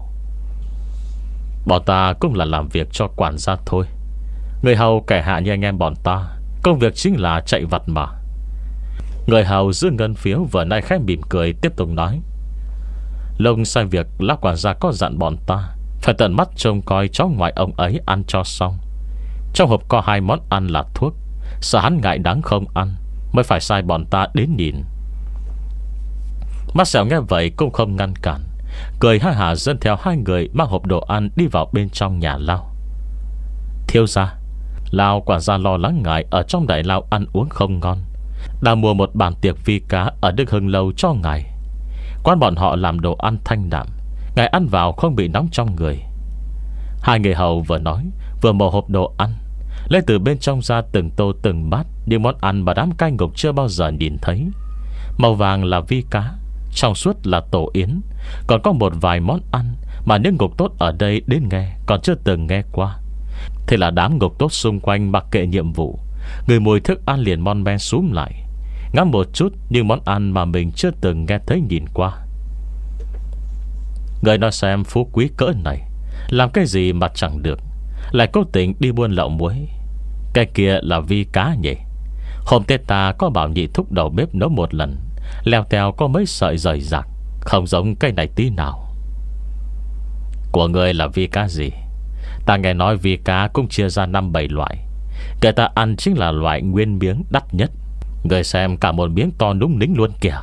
Bọn ta cũng là làm việc cho quản gia thôi. Người hầu kẻ hạ như anh em bọn ta, công việc chính là chạy vặt mà. Người hầu giữ ngân phiếu vừa nay khẽ mỉm cười tiếp tục nói: Lông sai việc lão quản gia có dặn bọn ta phải tận mắt trông coi cháu ngoại ông ấy ăn cho xong. Trong hộp có hai món ăn là thuốc, sợ hắn ngại đắng không ăn, mới phải sai bọn ta đến nhìn. Marcel nghe vậy cũng không ngăn cản, cười ha hả dẫn theo hai người mang hộp đồ ăn đi vào bên trong nhà lao. Thiếu gia, lão quản gia lo lắng ngại ở trong đại lao ăn uống không ngon, đang mua một bàn tiệc vi cá ở Đức Hưng Lâu cho ngài. Quán bọn họ làm đồ ăn thanh đạm, ngài ăn vào không bị nóng trong người. Hai người hầu vừa nói vừa mở hộp đồ ăn, lấy từ bên trong ra từng tô từng bát những món ăn mà đám cai ngục chưa bao giờ nhìn thấy. Màu vàng là vi cá, trong suốt là tổ yến, còn có một vài món ăn mà những ngục tốt ở đây đến nghe còn chưa từng nghe qua. Thế là đám ngục tốt xung quanh mặc kệ nhiệm vụ, người mùi thức ăn liền mon men súm lại, ngắm một chút những món ăn mà mình chưa từng nghe thấy nhìn qua. Người nói xem phú quý cỡ này làm cái gì mà chẳng được, lại cố tình đi buôn lậu muối. Cái kia là vi cá nhỉ? Hôm tết ta có bảo nhị thúc đầu bếp nấu một lần, leo teo có mấy sợi rời rạc, không giống cái này tí nào. Của ngươi là vi cá gì? Ta nghe nói vi cá cũng chia ra năm bảy loại. Kể ta ăn chính là loại nguyên miếng đắt nhất. Ngươi xem cả một miếng to núng nính luôn kìa.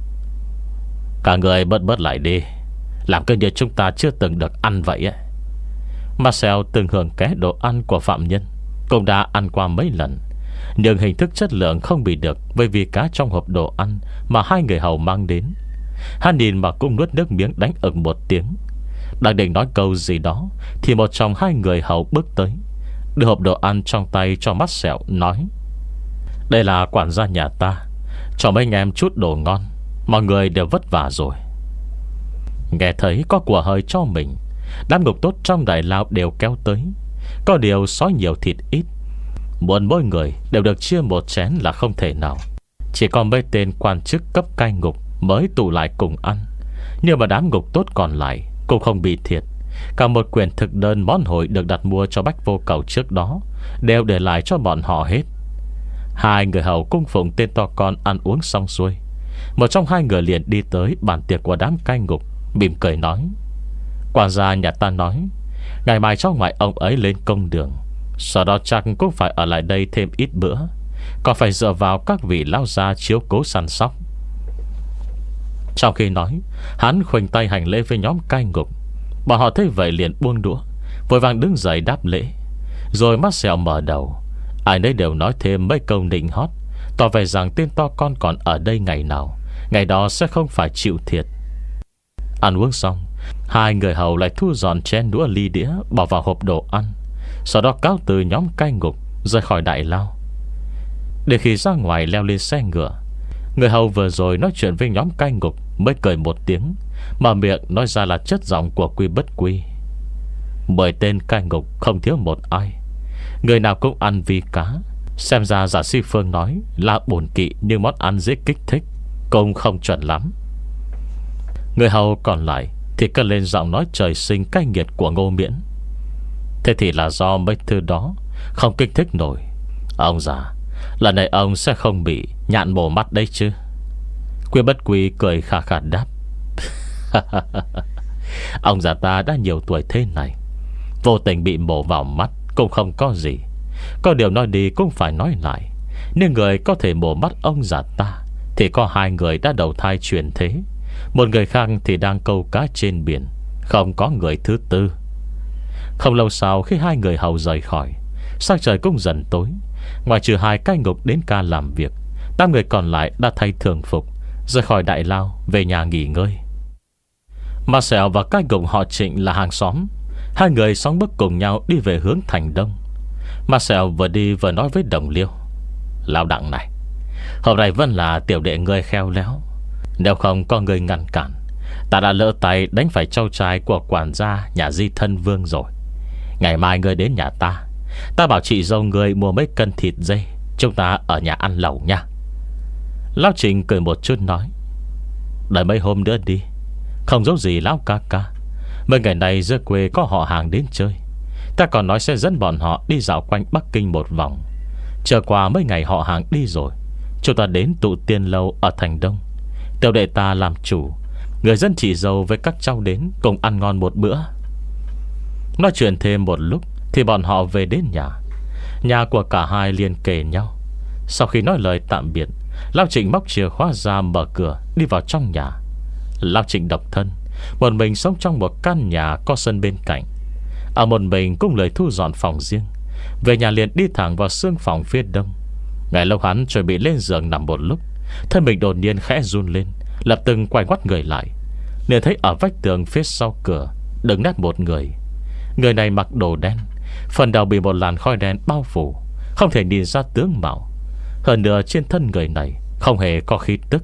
Cả người bớt bớt lại đi, làm cơ như chúng ta chưa từng được ăn vậy ấy. Marcel từng hưởng ké đồ ăn của phạm nhân, cũng đã ăn qua mấy lần, nhưng hình thức chất lượng không bị được với vi cá trong hộp đồ ăn mà hai người hầu mang đến. Hắn nhìn mà cũng nuốt nước miếng đánh ực một tiếng. Đang định nói câu gì đó thì một trong hai người hầu bước tới, đưa hộp đồ ăn trong tay cho Marcel, nói: Đây là quản gia nhà ta, cho mấy anh em chút đồ ngon. Mọi người đều vất vả rồi. Nghe thấy có của hơi cho mình, đám ngục tốt trong đại lao đều kéo tới. Có điều sói nhiều thịt ít, muốn mỗi người đều được chia một chén là không thể nào. Chỉ có mấy tên quan chức cấp cai ngục mới tụ lại cùng ăn. Nhưng mà đám ngục tốt còn lại cũng không bị thiệt. Cả một quyển thực đơn món hội được đặt mua cho Bách Vô Cầu trước đó đều để lại cho bọn họ hết. Hai người hầu cung phụng tên to con ăn uống xong xuôi, một trong hai người liền đi tới bàn tiệc của đám cai ngục, mỉm cười nói: Quản gia nhà ta nói ngày mai cháu ngoại ông ấy lên công đường, sau đó chắc cũng phải ở lại đây thêm ít bữa, còn phải dựa vào các vị lão gia chiếu cố săn sóc. Trong khi nói, hắn khoanh tay hành lễ với nhóm cai ngục. Bọn họ thấy vậy liền buông đũa, vội vàng đứng dậy đáp lễ. Rồi Marcel mở đầu, ai nấy đều nói thêm mấy câu nịnh hót, tỏ vẻ rằng tên to con còn ở đây ngày nào, ngày đó sẽ không phải chịu thiệt. Ăn uống xong, hai người hầu lại thu dọn chén đũa ly đĩa bỏ vào hộp đồ ăn, sau đó cáo từ nhóm cai ngục rời khỏi đại lao. Để khi ra ngoài leo lên xe ngựa, người hầu vừa rồi nói chuyện với nhóm cai ngục mới cười một tiếng, mà miệng nói ra là chất giọng của Quy Bất Quy. Mười tên cai ngục không thiếu một ai, người nào cũng ăn vi cá. Xem ra giả sĩ Phương nói là bổn kỵ, nhưng món ăn dễ kích thích cũng không chuẩn lắm. Người hầu còn lại thì cất lên giọng nói trời sinh cay nghiệt của Ngô Miễn: Thế thì là do mấy thứ đó không kích thích nổi. Ông già, lần này ông sẽ không bị nhạn mổ mắt đấy chứ? Quy Bất Quy cười khà khà đáp: Ông già ta đã nhiều tuổi thế này, vô tình bị mổ vào mắt cũng không có gì. Có điều nói đi cũng phải nói lại, nếu người có thể mổ mắt ông già ta thì có hai người đã đầu thai chuyển thế, một người khác thì đang câu cá trên biển, không có người thứ tư. Không lâu sau, khi hai người hầu rời khỏi, sắc trời cũng dần tối. Ngoài trừ hai cai ngục đến ca làm việc, tám người còn lại đã thay thường phục, rời khỏi đại lao về nhà nghỉ ngơi. Marcel và cai ngục họ Trịnh là hàng xóm. Hai người sóng bước cùng nhau đi về hướng thành đông. Marcel vừa đi vừa nói với đồng liêu: Lão Đặng này, hôm nay vẫn là tiểu đệ ngươi khéo léo, nếu không có người ngăn cản, ta đã lỡ tay đánh phải trâu trai của quản gia nhà Di Thân Vương rồi. Ngày mai ngươi đến nhà ta, ta bảo chị dâu ngươi mua mấy cân thịt dê, chúng ta ở nhà ăn lẩu nha. Lão Trịnh cười một chút nói: Đợi mấy hôm nữa đi, không giấu gì lão ca ca. Mấy ngày này dưới quê có họ hàng đến chơi, ta còn nói sẽ dẫn bọn họ đi dạo quanh Bắc Kinh một vòng. Chờ qua mấy ngày họ hàng đi rồi, chúng ta đến tụ tiên lâu ở thành đông. Tiểu đệ ta làm chủ, người dân chị dâu với các cháu đến cùng ăn ngon một bữa. Nói chuyện thêm một lúc thì bọn họ về đến nhà. Nhà của cả hai liền kề nhau. Sau khi nói lời tạm biệt, Lão Trịnh móc chìa khóa ra mở cửa đi vào trong nhà. Lão Trịnh độc thân, một mình sống trong một căn nhà có sân bên cạnh. Ở một mình cũng lời thu dọn phòng riêng. Về nhà liền đi thẳng vào xương phòng phía đông. Ngày lâu hắn chuẩn bị lên giường nằm một lúc, thân mình đột nhiên khẽ run lên, lập tức quay ngoắt người lại, liền thấy ở vách tường phía sau cửa đứng nét một người. Người này mặc đồ đen, phần đầu bị một làn khói đen bao phủ, không thể nhìn ra tướng mạo. Hơn nữa trên thân người này không hề có khí tức,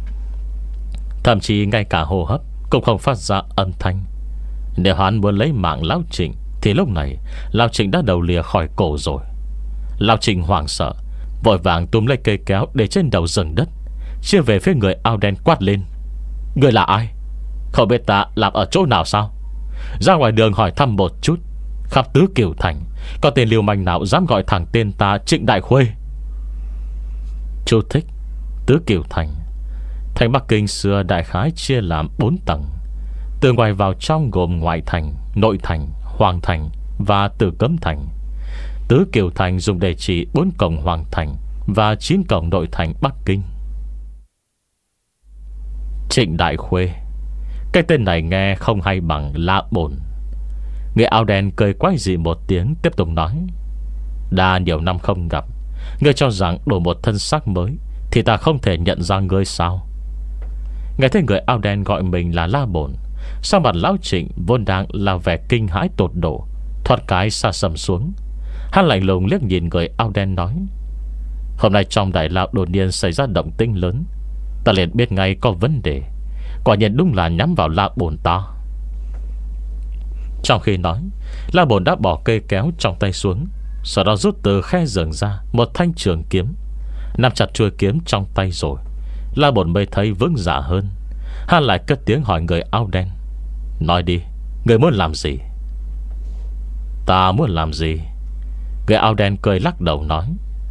thậm chí ngay cả hô hấp cũng không phát ra âm thanh. Nếu hắn muốn lấy mạng Lão Trịnh thì lúc này Lão Trịnh đã đầu lìa khỏi cổ rồi. Lão Trịnh hoảng sợ, vội vàng túm lấy cây kéo để trên đầu giường đất, chia về phía người áo đen quát lên: Người là ai? Không biết ta làm ở chỗ nào sao? Ra ngoài đường hỏi thăm một chút, khắp tứ Kiều Thành có tên liều manh nào dám gọi thẳng tên ta Trịnh Đại Khuê? Chú thích: Tứ Kiều Thành, thành Bắc Kinh xưa đại khái chia làm bốn tầng. Từ ngoài vào trong gồm ngoại thành, Nội thành, Hoàng thành và Tử Cấm thành. Tứ Kiều thành dùng để chỉ bốn cổng Hoàng thành và chín cổng nội thành Bắc Kinh. Trịnh Đại Khuê, cái tên này nghe không hay bằng La Bồn. Người áo đen cười quái dị một tiếng, tiếp tục nói: đã nhiều năm không gặp, ngươi cho rằng đổi một thân xác mới thì ta không thể nhận ra ngươi sao? Nghe thấy người áo đen gọi mình là La Bồn, sau mặt lão Trịnh vốn đang là vẻ kinh hãi tột độ, thoát cái xa sầm xuống. Hắn lạnh lùng liếc nhìn người áo đen nói: hôm nay trong Đại Lao đột nhiên xảy ra động tĩnh lớn, ta liền biết ngay có vấn đề. Quả nhiên đúng là nhắm vào La Bồn ta. Trong khi nói, La Bồn đã bỏ cây kéo trong tay xuống, sau đó rút từ khe giường ra một thanh trường kiếm, nắm chặt chuôi kiếm trong tay rồi. La Bồn mới thấy vững dạ hơn. Hắn lại cất tiếng hỏi người áo đen: nói đi, người muốn làm gì? Ta muốn làm gì? Người áo đen cười lắc đầu nói: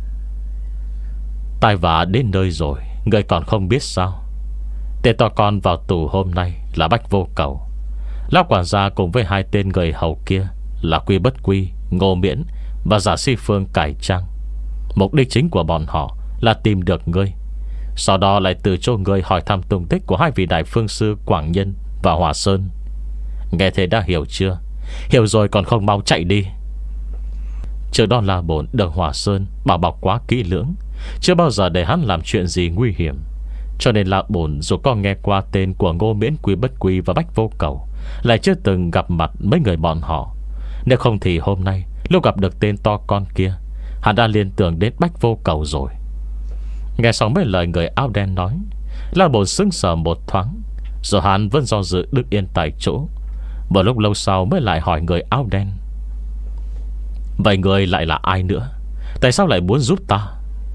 tai vạ đến nơi rồi, người còn không biết sao? Tên to con vào tù hôm nay là Bách Vô Cầu. Lão quản gia cùng với hai tên người hầu kia là Quy Bất Quy, Ngô Miễn và Giả Si Phương cải trang. Mục đích chính của bọn họ là tìm được ngươi, sau đó lại từ chỗ ngươi hỏi thăm tung tích của hai vị đại phương sư Quảng Nhân và Hòa Sơn. Nghe thế đã hiểu chưa? Hiểu rồi còn không mau chạy đi. Trước đó La Bồn được Hòa Sơn bảo bọc quá kỹ lưỡng, chưa bao giờ để hắn làm chuyện gì nguy hiểm. Cho nên La Bồn dù có nghe qua tên của Ngô Miễn, Quy Bất Quy và Bách Vô Cầu, lại chưa từng gặp mặt mấy người bọn họ. Nếu không thì hôm nay lúc gặp được tên to con kia, hắn đã liên tưởng đến Bách Vô Cầu rồi. Nghe xong mấy lời người áo đen nói, La Bồn sững sờ một thoáng, rồi hắn vẫn do dự đứng yên tại chỗ. Một lúc lâu sau mới lại hỏi người áo đen: vậy người lại là ai nữa? Tại sao lại muốn giúp ta?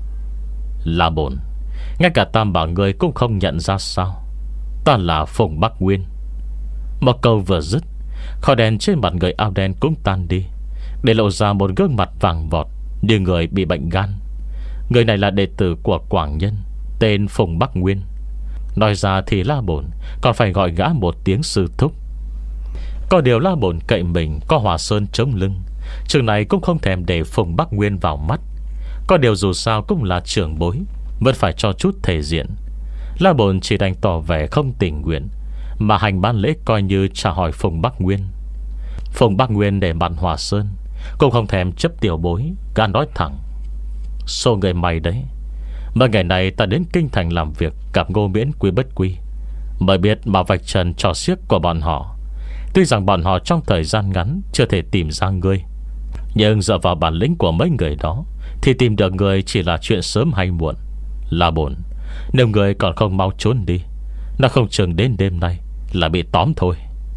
La Bồn, ngay cả tam bảo người cũng không nhận ra sao? Ta là Phùng Bắc Nguyên. Một câu vừa dứt, khói đen trên mặt người áo đen cũng tan đi, để lộ ra một gương mặt vàng vọt như người bị bệnh gan. Người này là đệ tử của Quảng Nhân, tên Phùng Bắc Nguyên. Nói ra thì La Bồn còn phải gọi gã một tiếng sư thúc. Có điều La Bồn cậy mình có Hòa Sơn chống lưng, trường này cũng không thèm để Phùng Bắc Nguyên vào mắt. Có điều dù sao cũng là trưởng bối, vẫn phải cho chút thể diện. La Bồn chỉ đành tỏ vẻ không tình nguyện, mà hành ban lễ coi như trả hỏi Phùng Bắc Nguyên. Phùng Bắc Nguyên để mặt Hòa Sơn cũng không thèm chấp tiểu bối, gã nói thẳng: số người mày đấy. Mấy ngày này ta đến Kinh Thành làm việc, gặp Ngô Miễn, Quy Bất Quy, mới biết mà vạch trần trò xiếc của bọn họ. Tuy rằng bọn họ trong thời gian ngắn chưa thể tìm ra ngươi, nhưng dựa vào bản lĩnh của mấy người đó thì tìm được người chỉ là chuyện sớm hay muộn. La Bồn, nếu người còn không mau trốn đi, nó không chừng đến đêm nay là bị tóm thôi.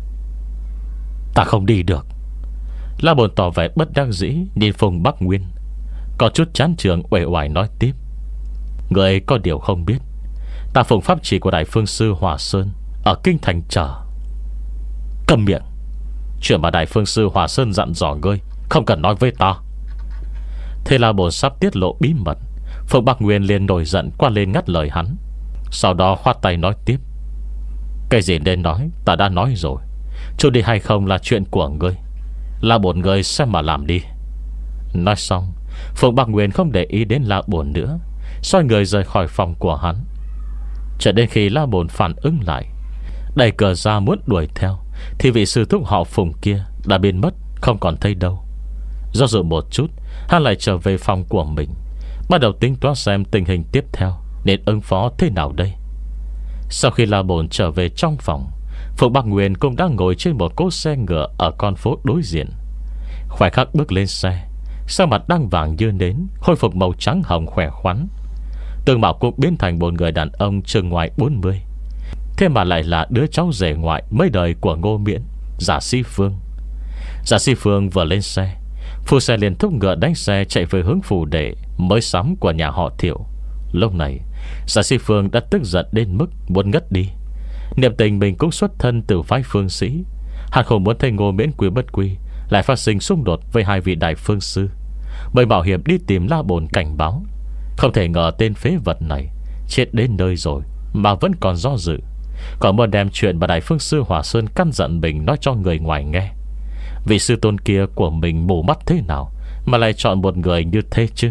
Ta không đi được. La Bồn tỏ vẻ bất đắc dĩ nhìn Phùng Bắc Nguyên, có chút chán trường uể oải nói tiếp: người có điều không biết, ta phụng pháp chỉ của Đại Phương Sư Hòa Sơn ở Kinh Thành chờ. Câm miệng. Chuyện mà Đại Phương Sư Hòa Sơn dặn dò ngươi không cần nói với ta. Thế là Bồn sắp tiết lộ bí mật, Phùng Bắc Nguyên liền nổi giận qua lên ngắt lời hắn, sau đó khoát tay nói tiếp: cái gì nên nói ta đã nói rồi, trốn đi hay không là chuyện của ngươi. La Bồn ngươi xem mà làm đi. Nói xong, Phùng Bắc Nguyên không để ý đến La Bồn nữa, xoay người rời khỏi phòng của hắn. Cho đến khi La Bồn phản ứng lại, đẩy cửa ra muốn đuổi theo, thì vị sư thúc họ Phùng kia đã biến mất, không còn thấy đâu. Do dự một chút, hắn lại trở về phòng của mình, bắt đầu tính toán xem tình hình tiếp theo nên ứng phó thế nào đây. Sau khi La Bồn trở về trong phòng, Phùng Bắc Nguyên cũng đang ngồi trên một cỗ xe ngựa ở con phố đối diện. Khoảnh khắc bước lên xe, sắc mặt đang vàng như nến khôi phục màu trắng hồng khỏe khoắn, tương mạo cũng biến thành một người đàn ông chừng ngoài bốn mươi. Thế mà lại là đứa cháu rể ngoại mấy đời của Ngô Miễn, Giả Si Phương. Giả Si Phương vừa lên xe, phu xe liền thúc ngựa đánh xe chạy về hướng phủ đệ mới sắm của nhà họ Thiệu. Lúc này Giả Si Phương đã tức giận đến mức muốn ngất đi. Niệm tình mình cũng xuất thân từ phái phương sĩ, hắn không muốn thấy Ngô Miễn, Quy Bất Quy lại phát sinh xung đột với hai vị đại phương sư, bởi bảo hiểm đi tìm La Bồn cảnh báo. Không thể ngờ tên phế vật này chết đến nơi rồi mà vẫn còn do dự, còn muốn đem chuyện mà đại phương sư Hòa Sơn căn dặn mình nói cho người ngoài nghe. Vị sư tôn kia của mình mù mắt thế nào mà lại chọn một người như thế chứ?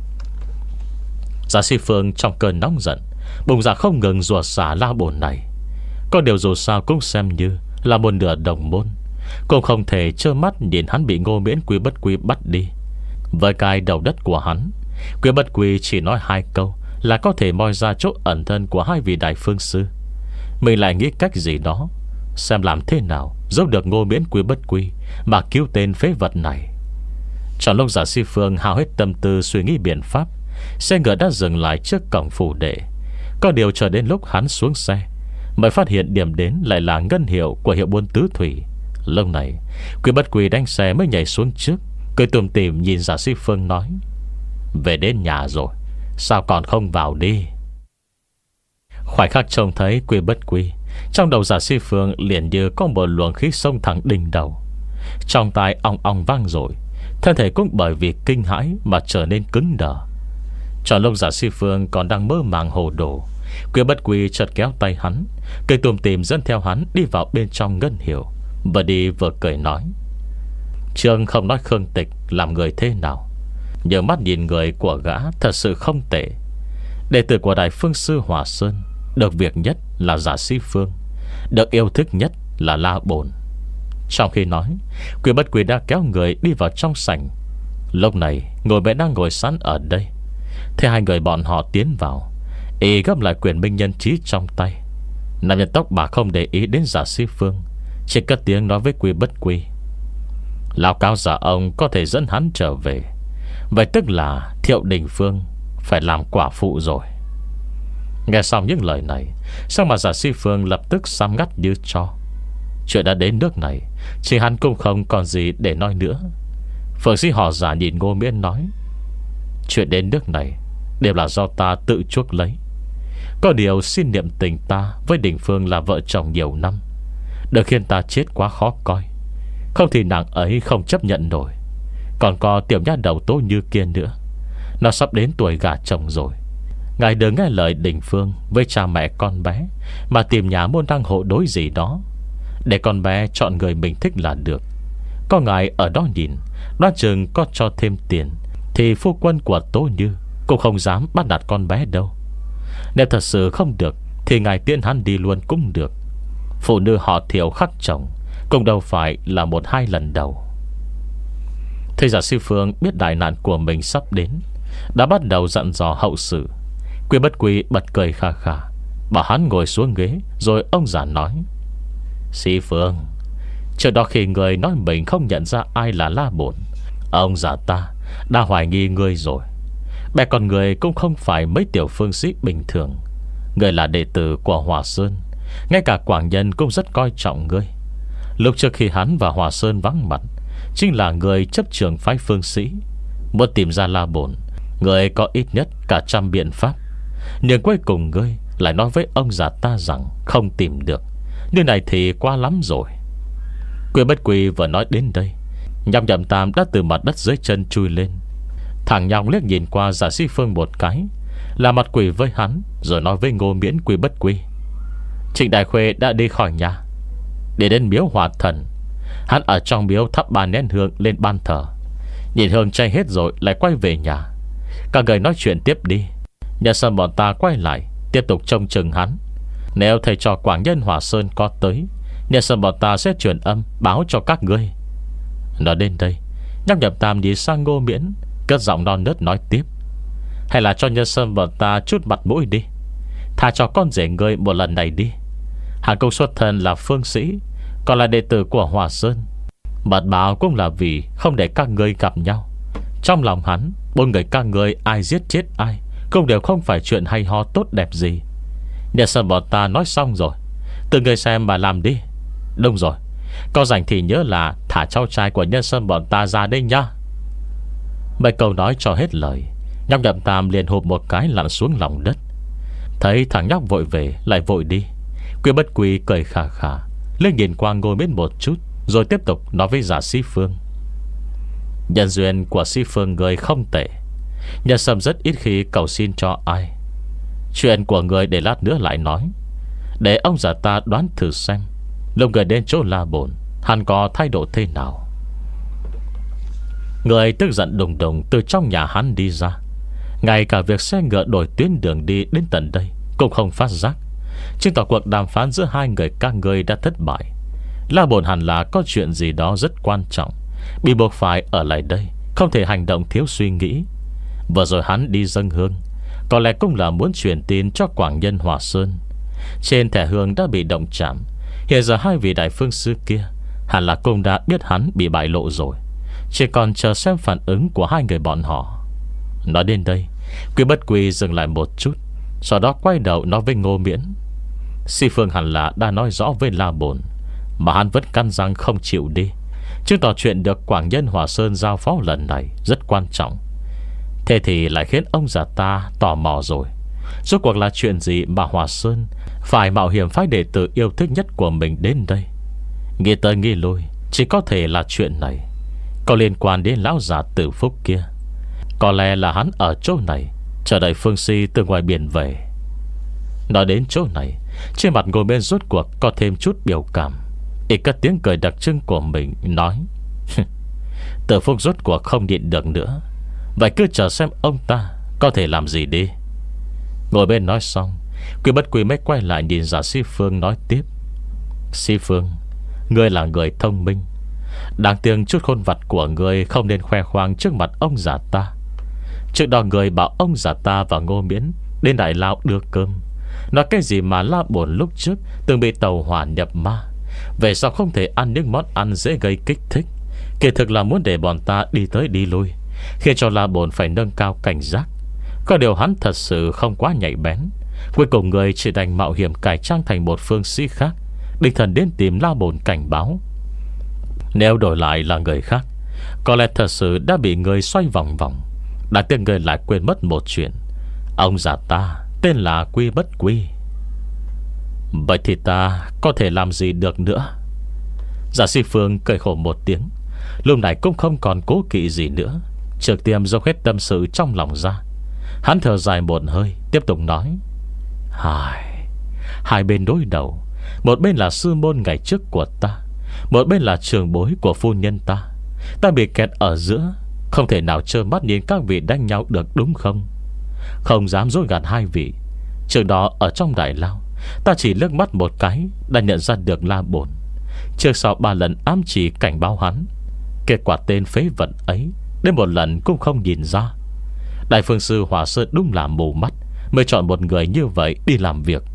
Giả Si Phương trong cơn nóng giận bùng ra không ngừng rủa xả La Bồn này. Có điều dù sao cũng xem như là một nửa đồng môn, cũng không thể trơ mắt nhìn hắn bị Ngô Miễn Quy Bất Quy bắt đi. Với cái đầu đất của hắn, Quy Bất Quy chỉ nói hai câu là có thể moi ra chỗ ẩn thân của hai vị đại phương sư. Mình lại nghĩ cách gì đó, xem làm thế nào giúp được Ngô Miễn Quy Bất Quy mà cứu tên phế vật này. Trong lúc Giả Si Phương hao hết tâm tư suy nghĩ biện pháp, xe ngựa đã dừng lại trước cổng phủ đệ. Có điều chờ đến lúc hắn xuống xe mới phát hiện điểm đến lại là ngân hiệu của hiệu buôn tứ thủy. Lúc này Quy Bất Quy đánh xe mới nhảy xuống trước, cười tủm tỉm nhìn Giả Si Phương nói: về đến nhà rồi, sao còn không vào đi? Khoảnh khắc trông thấy Quy Bất Quy, trong đầu Giả Si Phương liền như có một luồng khí xông thẳng đỉnh đầu. Trong tai ong ong vang rồi, thân thể cũng bởi vì kinh hãi mà trở nên cứng đờ. Trong lúc Giả Si Phương còn đang mơ màng hồ đồ, Quy Bất Quy chợt kéo tay hắn, cười tủm tỉm dẫn theo hắn đi vào bên trong ngân hiệu. Vừa đi vừa cười nói: Trương không nói Khương Tịch làm người thế nào, nhờ mắt nhìn người của gã thật sự không tệ. Đệ tử của Đại Phương Sư Hòa Sơn, được việc nhất là Giả Si Phương, được yêu thích nhất là La Bồn. Trong khi nói, Quy Bất Quy đã kéo người đi vào trong sảnh. Lúc này ngồi mẹ đang ngồi sẵn ở đây. Thế hai người bọn họ tiến vào, y gấp lại quyển minh nhân trí trong tay. Nam nhân tóc bạc không để ý đến Giả Si Phương, chỉ cất tiếng nói với Quy Bất Quy: lão cao giả ông có thể dẫn hắn trở về, vậy tức là Thiệu Đình Phương phải làm quả phụ rồi. Nghe xong những lời này, sao mà Giả Si Phương lập tức xăm ngắt như tro. Chuyện đã đến nước này, chỉ hắn cũng không còn gì để nói nữa. Phượng sĩ họ Giả nhìn Ngô Miễn nói: chuyện đến nước này đều là do ta tự chuốc lấy. Có điều xin niệm tình ta với Đình Phương là vợ chồng nhiều năm, đừng khiến ta chết quá khó coi. Không thì nàng ấy không chấp nhận nổi. Còn có tiểu nha đầu Tố Như kia nữa, nó sắp đến tuổi gả chồng rồi. Ngài đừng nghe lời Đình Phương với cha mẹ con bé mà tìm nhà môn đăng hộ đối gì đó, để con bé chọn người mình thích là được. Có ngài ở đó nhìn, đoán chừng có cho thêm tiền thì phu quân của Tố Như cũng không dám bắt nạt con bé đâu. Nếu thật sự không được thì ngài tiễn hắn đi luôn cũng được. Phụ nữ họ Thiệu khắc chồng cũng đâu phải là một hai lần đầu. Thế Giả Si Phương biết đại nạn của mình sắp đến, đã bắt đầu dặn dò hậu sự. Quy Bất Quy bật cười kha kha, bảo hắn ngồi xuống ghế. Rồi ông già nói: Si Phương, trước đó khi người nói mình không nhận ra ai là La Bồn, ông già ta đã hoài nghi ngươi rồi. Bè con người cũng không phải mấy tiểu phương sĩ bình thường. Ngươi là đệ tử của Hòa Sơn, ngay cả Quảng Nhân cũng rất coi trọng ngươi. Lúc trước khi hắn và Hòa Sơn vắng mặt, chính là người chấp trường phái phương sĩ. Muốn tìm ra La Bồn, người có ít nhất cả trăm biện pháp, nhưng cuối cùng ngươi lại nói với ông già ta rằng không tìm được. Như này thì quá lắm rồi. Quy Bất Quy vừa nói đến đây, Nhọc Nhậm Tam đã từ mặt đất dưới chân chui lên. Thằng Nhọc liếc nhìn qua Giả Si Phương một cái, là mặt quỷ với hắn, rồi nói với Ngô Miễn Quy Bất Quy: Trịnh Đại Khuê đã đi khỏi nhà, để đến miếu Hòa Thần. Hắn ở trong miếu thắp ba nén hương lên ban thờ, nhìn hương cháy hết rồi lại quay về nhà. Các người nói chuyện tiếp đi, nhà sân bọn ta quay lại tiếp tục trông chừng hắn. Nếu thầy trò Quảng Nhân Hòa Sơn có tới, nhà sân bọn ta sẽ truyền âm báo cho các ngươi. Nói đến đây, Nhóc Nhậm Tam nhìn sang Ngô Miễn, cất giọng non nớt nói tiếp: Hay là cho nhân sân bọn ta chút mặt mũi đi, thà cho con rể ngươi một lần này đi. Hắn công xuất thân là phương sĩ, còn là đệ tử của Hòa Sơn. Mật báo cũng là vì không để các ngươi gặp nhau. Trong lòng hắn, bốn người các ngươi ai giết chết ai cũng đều không phải chuyện hay ho tốt đẹp gì. Nhà sân bọn ta nói xong rồi, từ người xem mà làm đi. Đúng rồi, có rảnh thì nhớ là thả cháu trai của nhân sân bọn ta ra đây nhá. Mấy câu nói cho hết lời, Nhóc Nhậm Tam liền hụp một cái lặn xuống lòng đất. Thấy thằng nhóc vội về lại vội đi, Quy Bất Quy cười khà khà, lên nhìn qua Ngô Miễn một chút, rồi tiếp tục nói với Giả Si Phương: Nhân duyên của Si Phương người không tệ, Nhân Sâm rất ít khi cầu xin cho ai. Chuyện của người để lát nữa lại nói, để ông già ta đoán thử xem lúc người đến chỗ La Bồn hắn có thái độ thế nào. Người tức giận đùng đùng từ trong nhà hắn đi ra. Ngay cả việc xe ngựa đổi tuyến đường đi đến tận đây cũng không phát giác, chứng tỏ cuộc đàm phán giữa hai người các ngươi đã thất bại. La Bồn hẳn là có chuyện gì đó rất quan trọng, bị buộc phải ở lại đây, không thể hành động thiếu suy nghĩ. Vừa rồi hắn đi dâng hương, có lẽ cũng là muốn truyền tin cho Quảng Nhân Hòa Sơn. Trên thẻ hương đã bị động chạm. Hiện giờ hai vị đại phương sư kia hẳn là cũng đã biết hắn bị bại lộ rồi, chỉ còn chờ xem phản ứng của hai người bọn họ. Nói đến đây, Quy Bất Quy dừng lại một chút, sau đó quay đầu nói với Ngô Miễn. Si Phương hẳn là đã nói rõ với La Bồn, mà hắn vẫn cắn răng không chịu đi, chứng tỏ chuyện được Quảng Nhân Hòa Sơn giao phó lần này rất quan trọng. Thế thì lại khiến ông già ta tò mò rồi. Rốt cuộc là chuyện gì mà Hòa Sơn phải mạo hiểm phái đệ tử yêu thích nhất của mình đến đây? Nghĩ tới nghĩ lui, chỉ có thể là chuyện này có liên quan đến lão già Tử Phúc kia. Có lẽ là hắn ở chỗ này chờ đợi Phương Si từ ngoài biển về. Nói đến chỗ này, trên mặt Ngô Miễn rốt cuộc có thêm chút biểu cảm. Y cất tiếng cười đặc trưng của mình, nói: Tử Phúc rốt cuộc không nhịn được nữa, vậy cứ chờ xem ông ta có thể làm gì đi. Ngồi bên nói xong, Quy Bất Quy mới quay lại nhìn Giả Si Phương nói tiếp: Si Phương, ngươi là người thông minh, đáng tiếc chút khôn vặt của ngươi không nên khoe khoang trước mặt ông già ta. Trước đó người bảo ông già ta và Ngô Miễn đến Đại Lao đưa cơm, nói cái gì mà La Bồn lúc trước từng bị tàu hỏa nhập ma, về sao không thể ăn những món ăn dễ gây kích thích. Kỳ thực là muốn để bọn ta đi tới đi lui, khiến cho La Bồn phải nâng cao cảnh giác. Có điều hắn thật sự không quá nhạy bén. Cuối cùng người chỉ đành mạo hiểm cải trang thành một phương sĩ khác, định thần đến tìm La Bồn cảnh báo. Nếu đổi lại là người khác, có lẽ thật sự đã bị người xoay vòng vòng. Đáng tiếc người lại quên mất một chuyện: ông già ta tên là Quy Bất Quy. Vậy thì ta có thể làm gì được nữa? Giả Si Phương cười khổ một tiếng, lúc này cũng không còn cố kỵ gì nữa, trực tiếp dốc hết tâm sự trong lòng ra. Hắn thở dài một hơi, tiếp tục nói: Hai Hai bên đối đầu, một bên là sư môn ngày trước của ta, một bên là trường bối của phu nhân ta. Ta bị kẹt ở giữa, không thể nào trơ mắt nhìn các vị đánh nhau được, đúng không? Không dám dối gạt hai vị. Trước đó ở trong Đại Lao, ta chỉ liếc mắt một cái đã nhận ra được La Bồn. Trước sau ba lần ám chỉ cảnh báo hắn, kết quả tên phế vật ấy đến một lần cũng không nhìn ra. Đại phương sư Hòa Sơn đúng là mù mắt, mới chọn một người như vậy đi làm việc.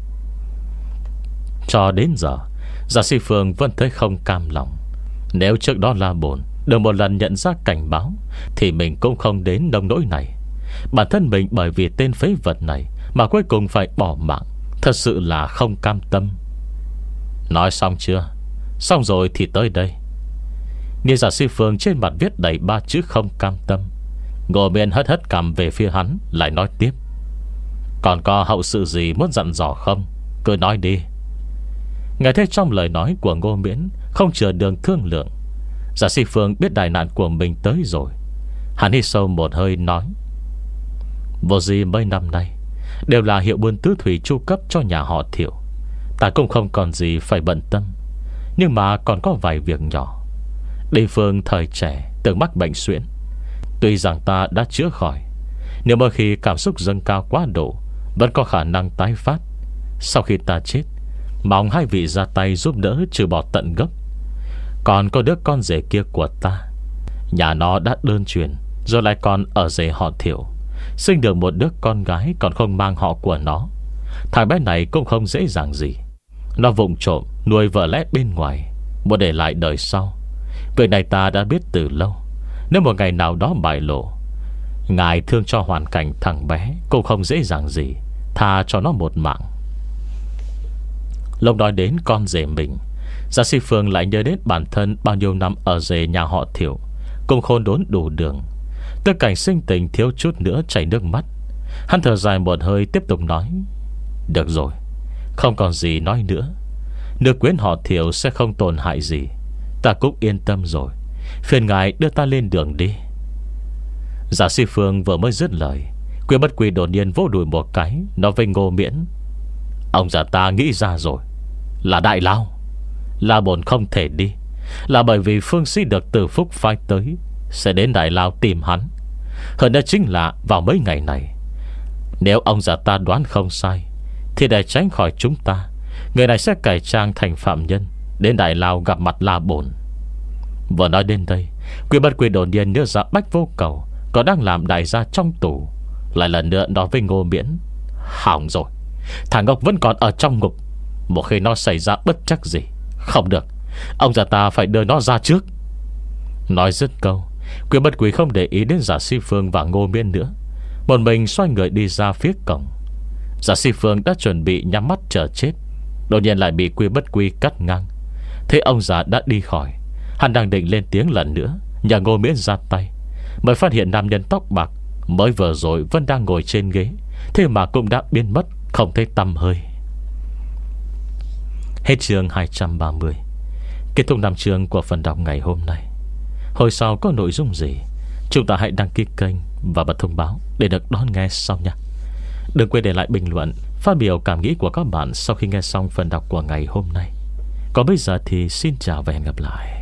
Cho đến giờ, Giả Si Phương vẫn thấy không cam lòng. Nếu trước đó La Bồn được một lần nhận ra cảnh báo, thì mình cũng không đến nông nỗi này. Bản thân mình bởi vì tên phế vật này mà cuối cùng phải bỏ mạng, thật sự là không cam tâm. Nói xong chưa? Xong rồi thì tới đây. Nhìn Giả Si Phương trên mặt viết đầy ba chữ không cam tâm, Ngô Miễn hất hất cằm về phía hắn, lại nói tiếp: Còn có hậu sự gì muốn dặn dò không? Cứ nói đi. Nghe thấy trong lời nói của Ngô Miễn không chừa đường thương lượng, Giả Si Phương biết đại nạn của mình tới rồi. Hắn hít sâu một hơi nói: Vô gì mấy năm nay đều là hiệu buôn tứ thủy chu cấp cho nhà họ Thiệu, ta cũng không còn gì phải bận tâm. Nhưng mà còn có vài việc nhỏ. Địa phương thời trẻ từng mắc bệnh suyễn, tuy rằng ta đã chữa khỏi, nếu mà khi cảm xúc dâng cao quá độ, vẫn có khả năng tái phát. Sau khi ta chết, mong hai vị ra tay giúp đỡ trừ bỏ tận gốc. Còn có đứa con rể kia của ta, nhà nó đã đơn truyền, rồi lại còn ở rể họ Thiệu, sinh được một đứa con gái còn không mang họ của nó. Thằng bé này cũng không dễ dàng gì. Nó vụng trộm nuôi vợ lẽ bên ngoài, muốn để lại đời sau. Việc này ta đã biết từ lâu. Nếu một ngày nào đó bại lộ, ngài thương cho hoàn cảnh thằng bé cũng không dễ dàng gì, tha cho nó một mạng. Lúc nói đến con rể mình, Giả Si Phương lại nhớ đến bản thân bao nhiêu năm ở rể nhà họ Thiệu, cùng khôn đốn đủ đường. Tư cảnh sinh tình thiếu chút nữa chảy nước mắt. Hắn thở dài một hơi, tiếp tục nói: Được rồi, không còn gì nói nữa. Nữ quyến họ Thiệu sẽ không tổn hại gì, ta cũng yên tâm rồi. Phiền ngài đưa ta lên đường đi. Giả Si Phương vừa mới dứt lời, Quy Bất Quy đột nhiên vỗ đùi một cái, nói với Ngô Miễn: Ông già ta nghĩ ra rồi, là Đại Lao. La Bồn không thể đi là bởi vì phương sĩ được Tử Phúc phái tới, sẽ đến Đại Lao tìm hắn. Hơn nữa chính là vào mấy ngày này. Nếu ông già ta đoán không sai, thì để tránh khỏi chúng ta, người này sẽ cải trang thành phạm nhân, đến Đại Lao gặp mặt La Bồn. Vừa nói đến đây, Quy Bất Quy đột nhiên nhớ ra Bách Vô Cầu có đang làm đại gia trong tù. Lại lần nữa nói với Ngô Miễn: hỏng rồi, thằng Ngọc vẫn còn ở trong ngục. Một khi nó xảy ra bất chắc gì, không được, ông già ta phải đưa nó ra trước. Nói dứt câu, Quy Bất Quy không để ý đến Giả Si Phương và Ngô Miễn nữa, một mình xoay người đi ra phía cổng. Giả Si Phương đã chuẩn bị nhắm mắt chờ chết, đột nhiên lại bị Quy Bất Quy cắt ngang. Thế ông già đã đi khỏi, hắn đang định lên tiếng lần nữa nhờ Ngô Miễn ra tay, mới phát hiện nam nhân tóc bạc mới vừa rồi vẫn đang ngồi trên ghế, thế mà cũng đã biến mất, không thấy tăm hơi. Hết chương hai trăm ba mươi. Kết thúc năm chương của phần đọc ngày hôm nay. Hồi sau có nội dung gì, chúng ta hãy đăng ký kênh và bật thông báo để được đón nghe sau nha. Đừng quên để lại bình luận, phát biểu cảm nghĩ của các bạn sau khi nghe xong phần đọc của ngày hôm nay. Còn bây giờ thì xin chào và hẹn gặp lại.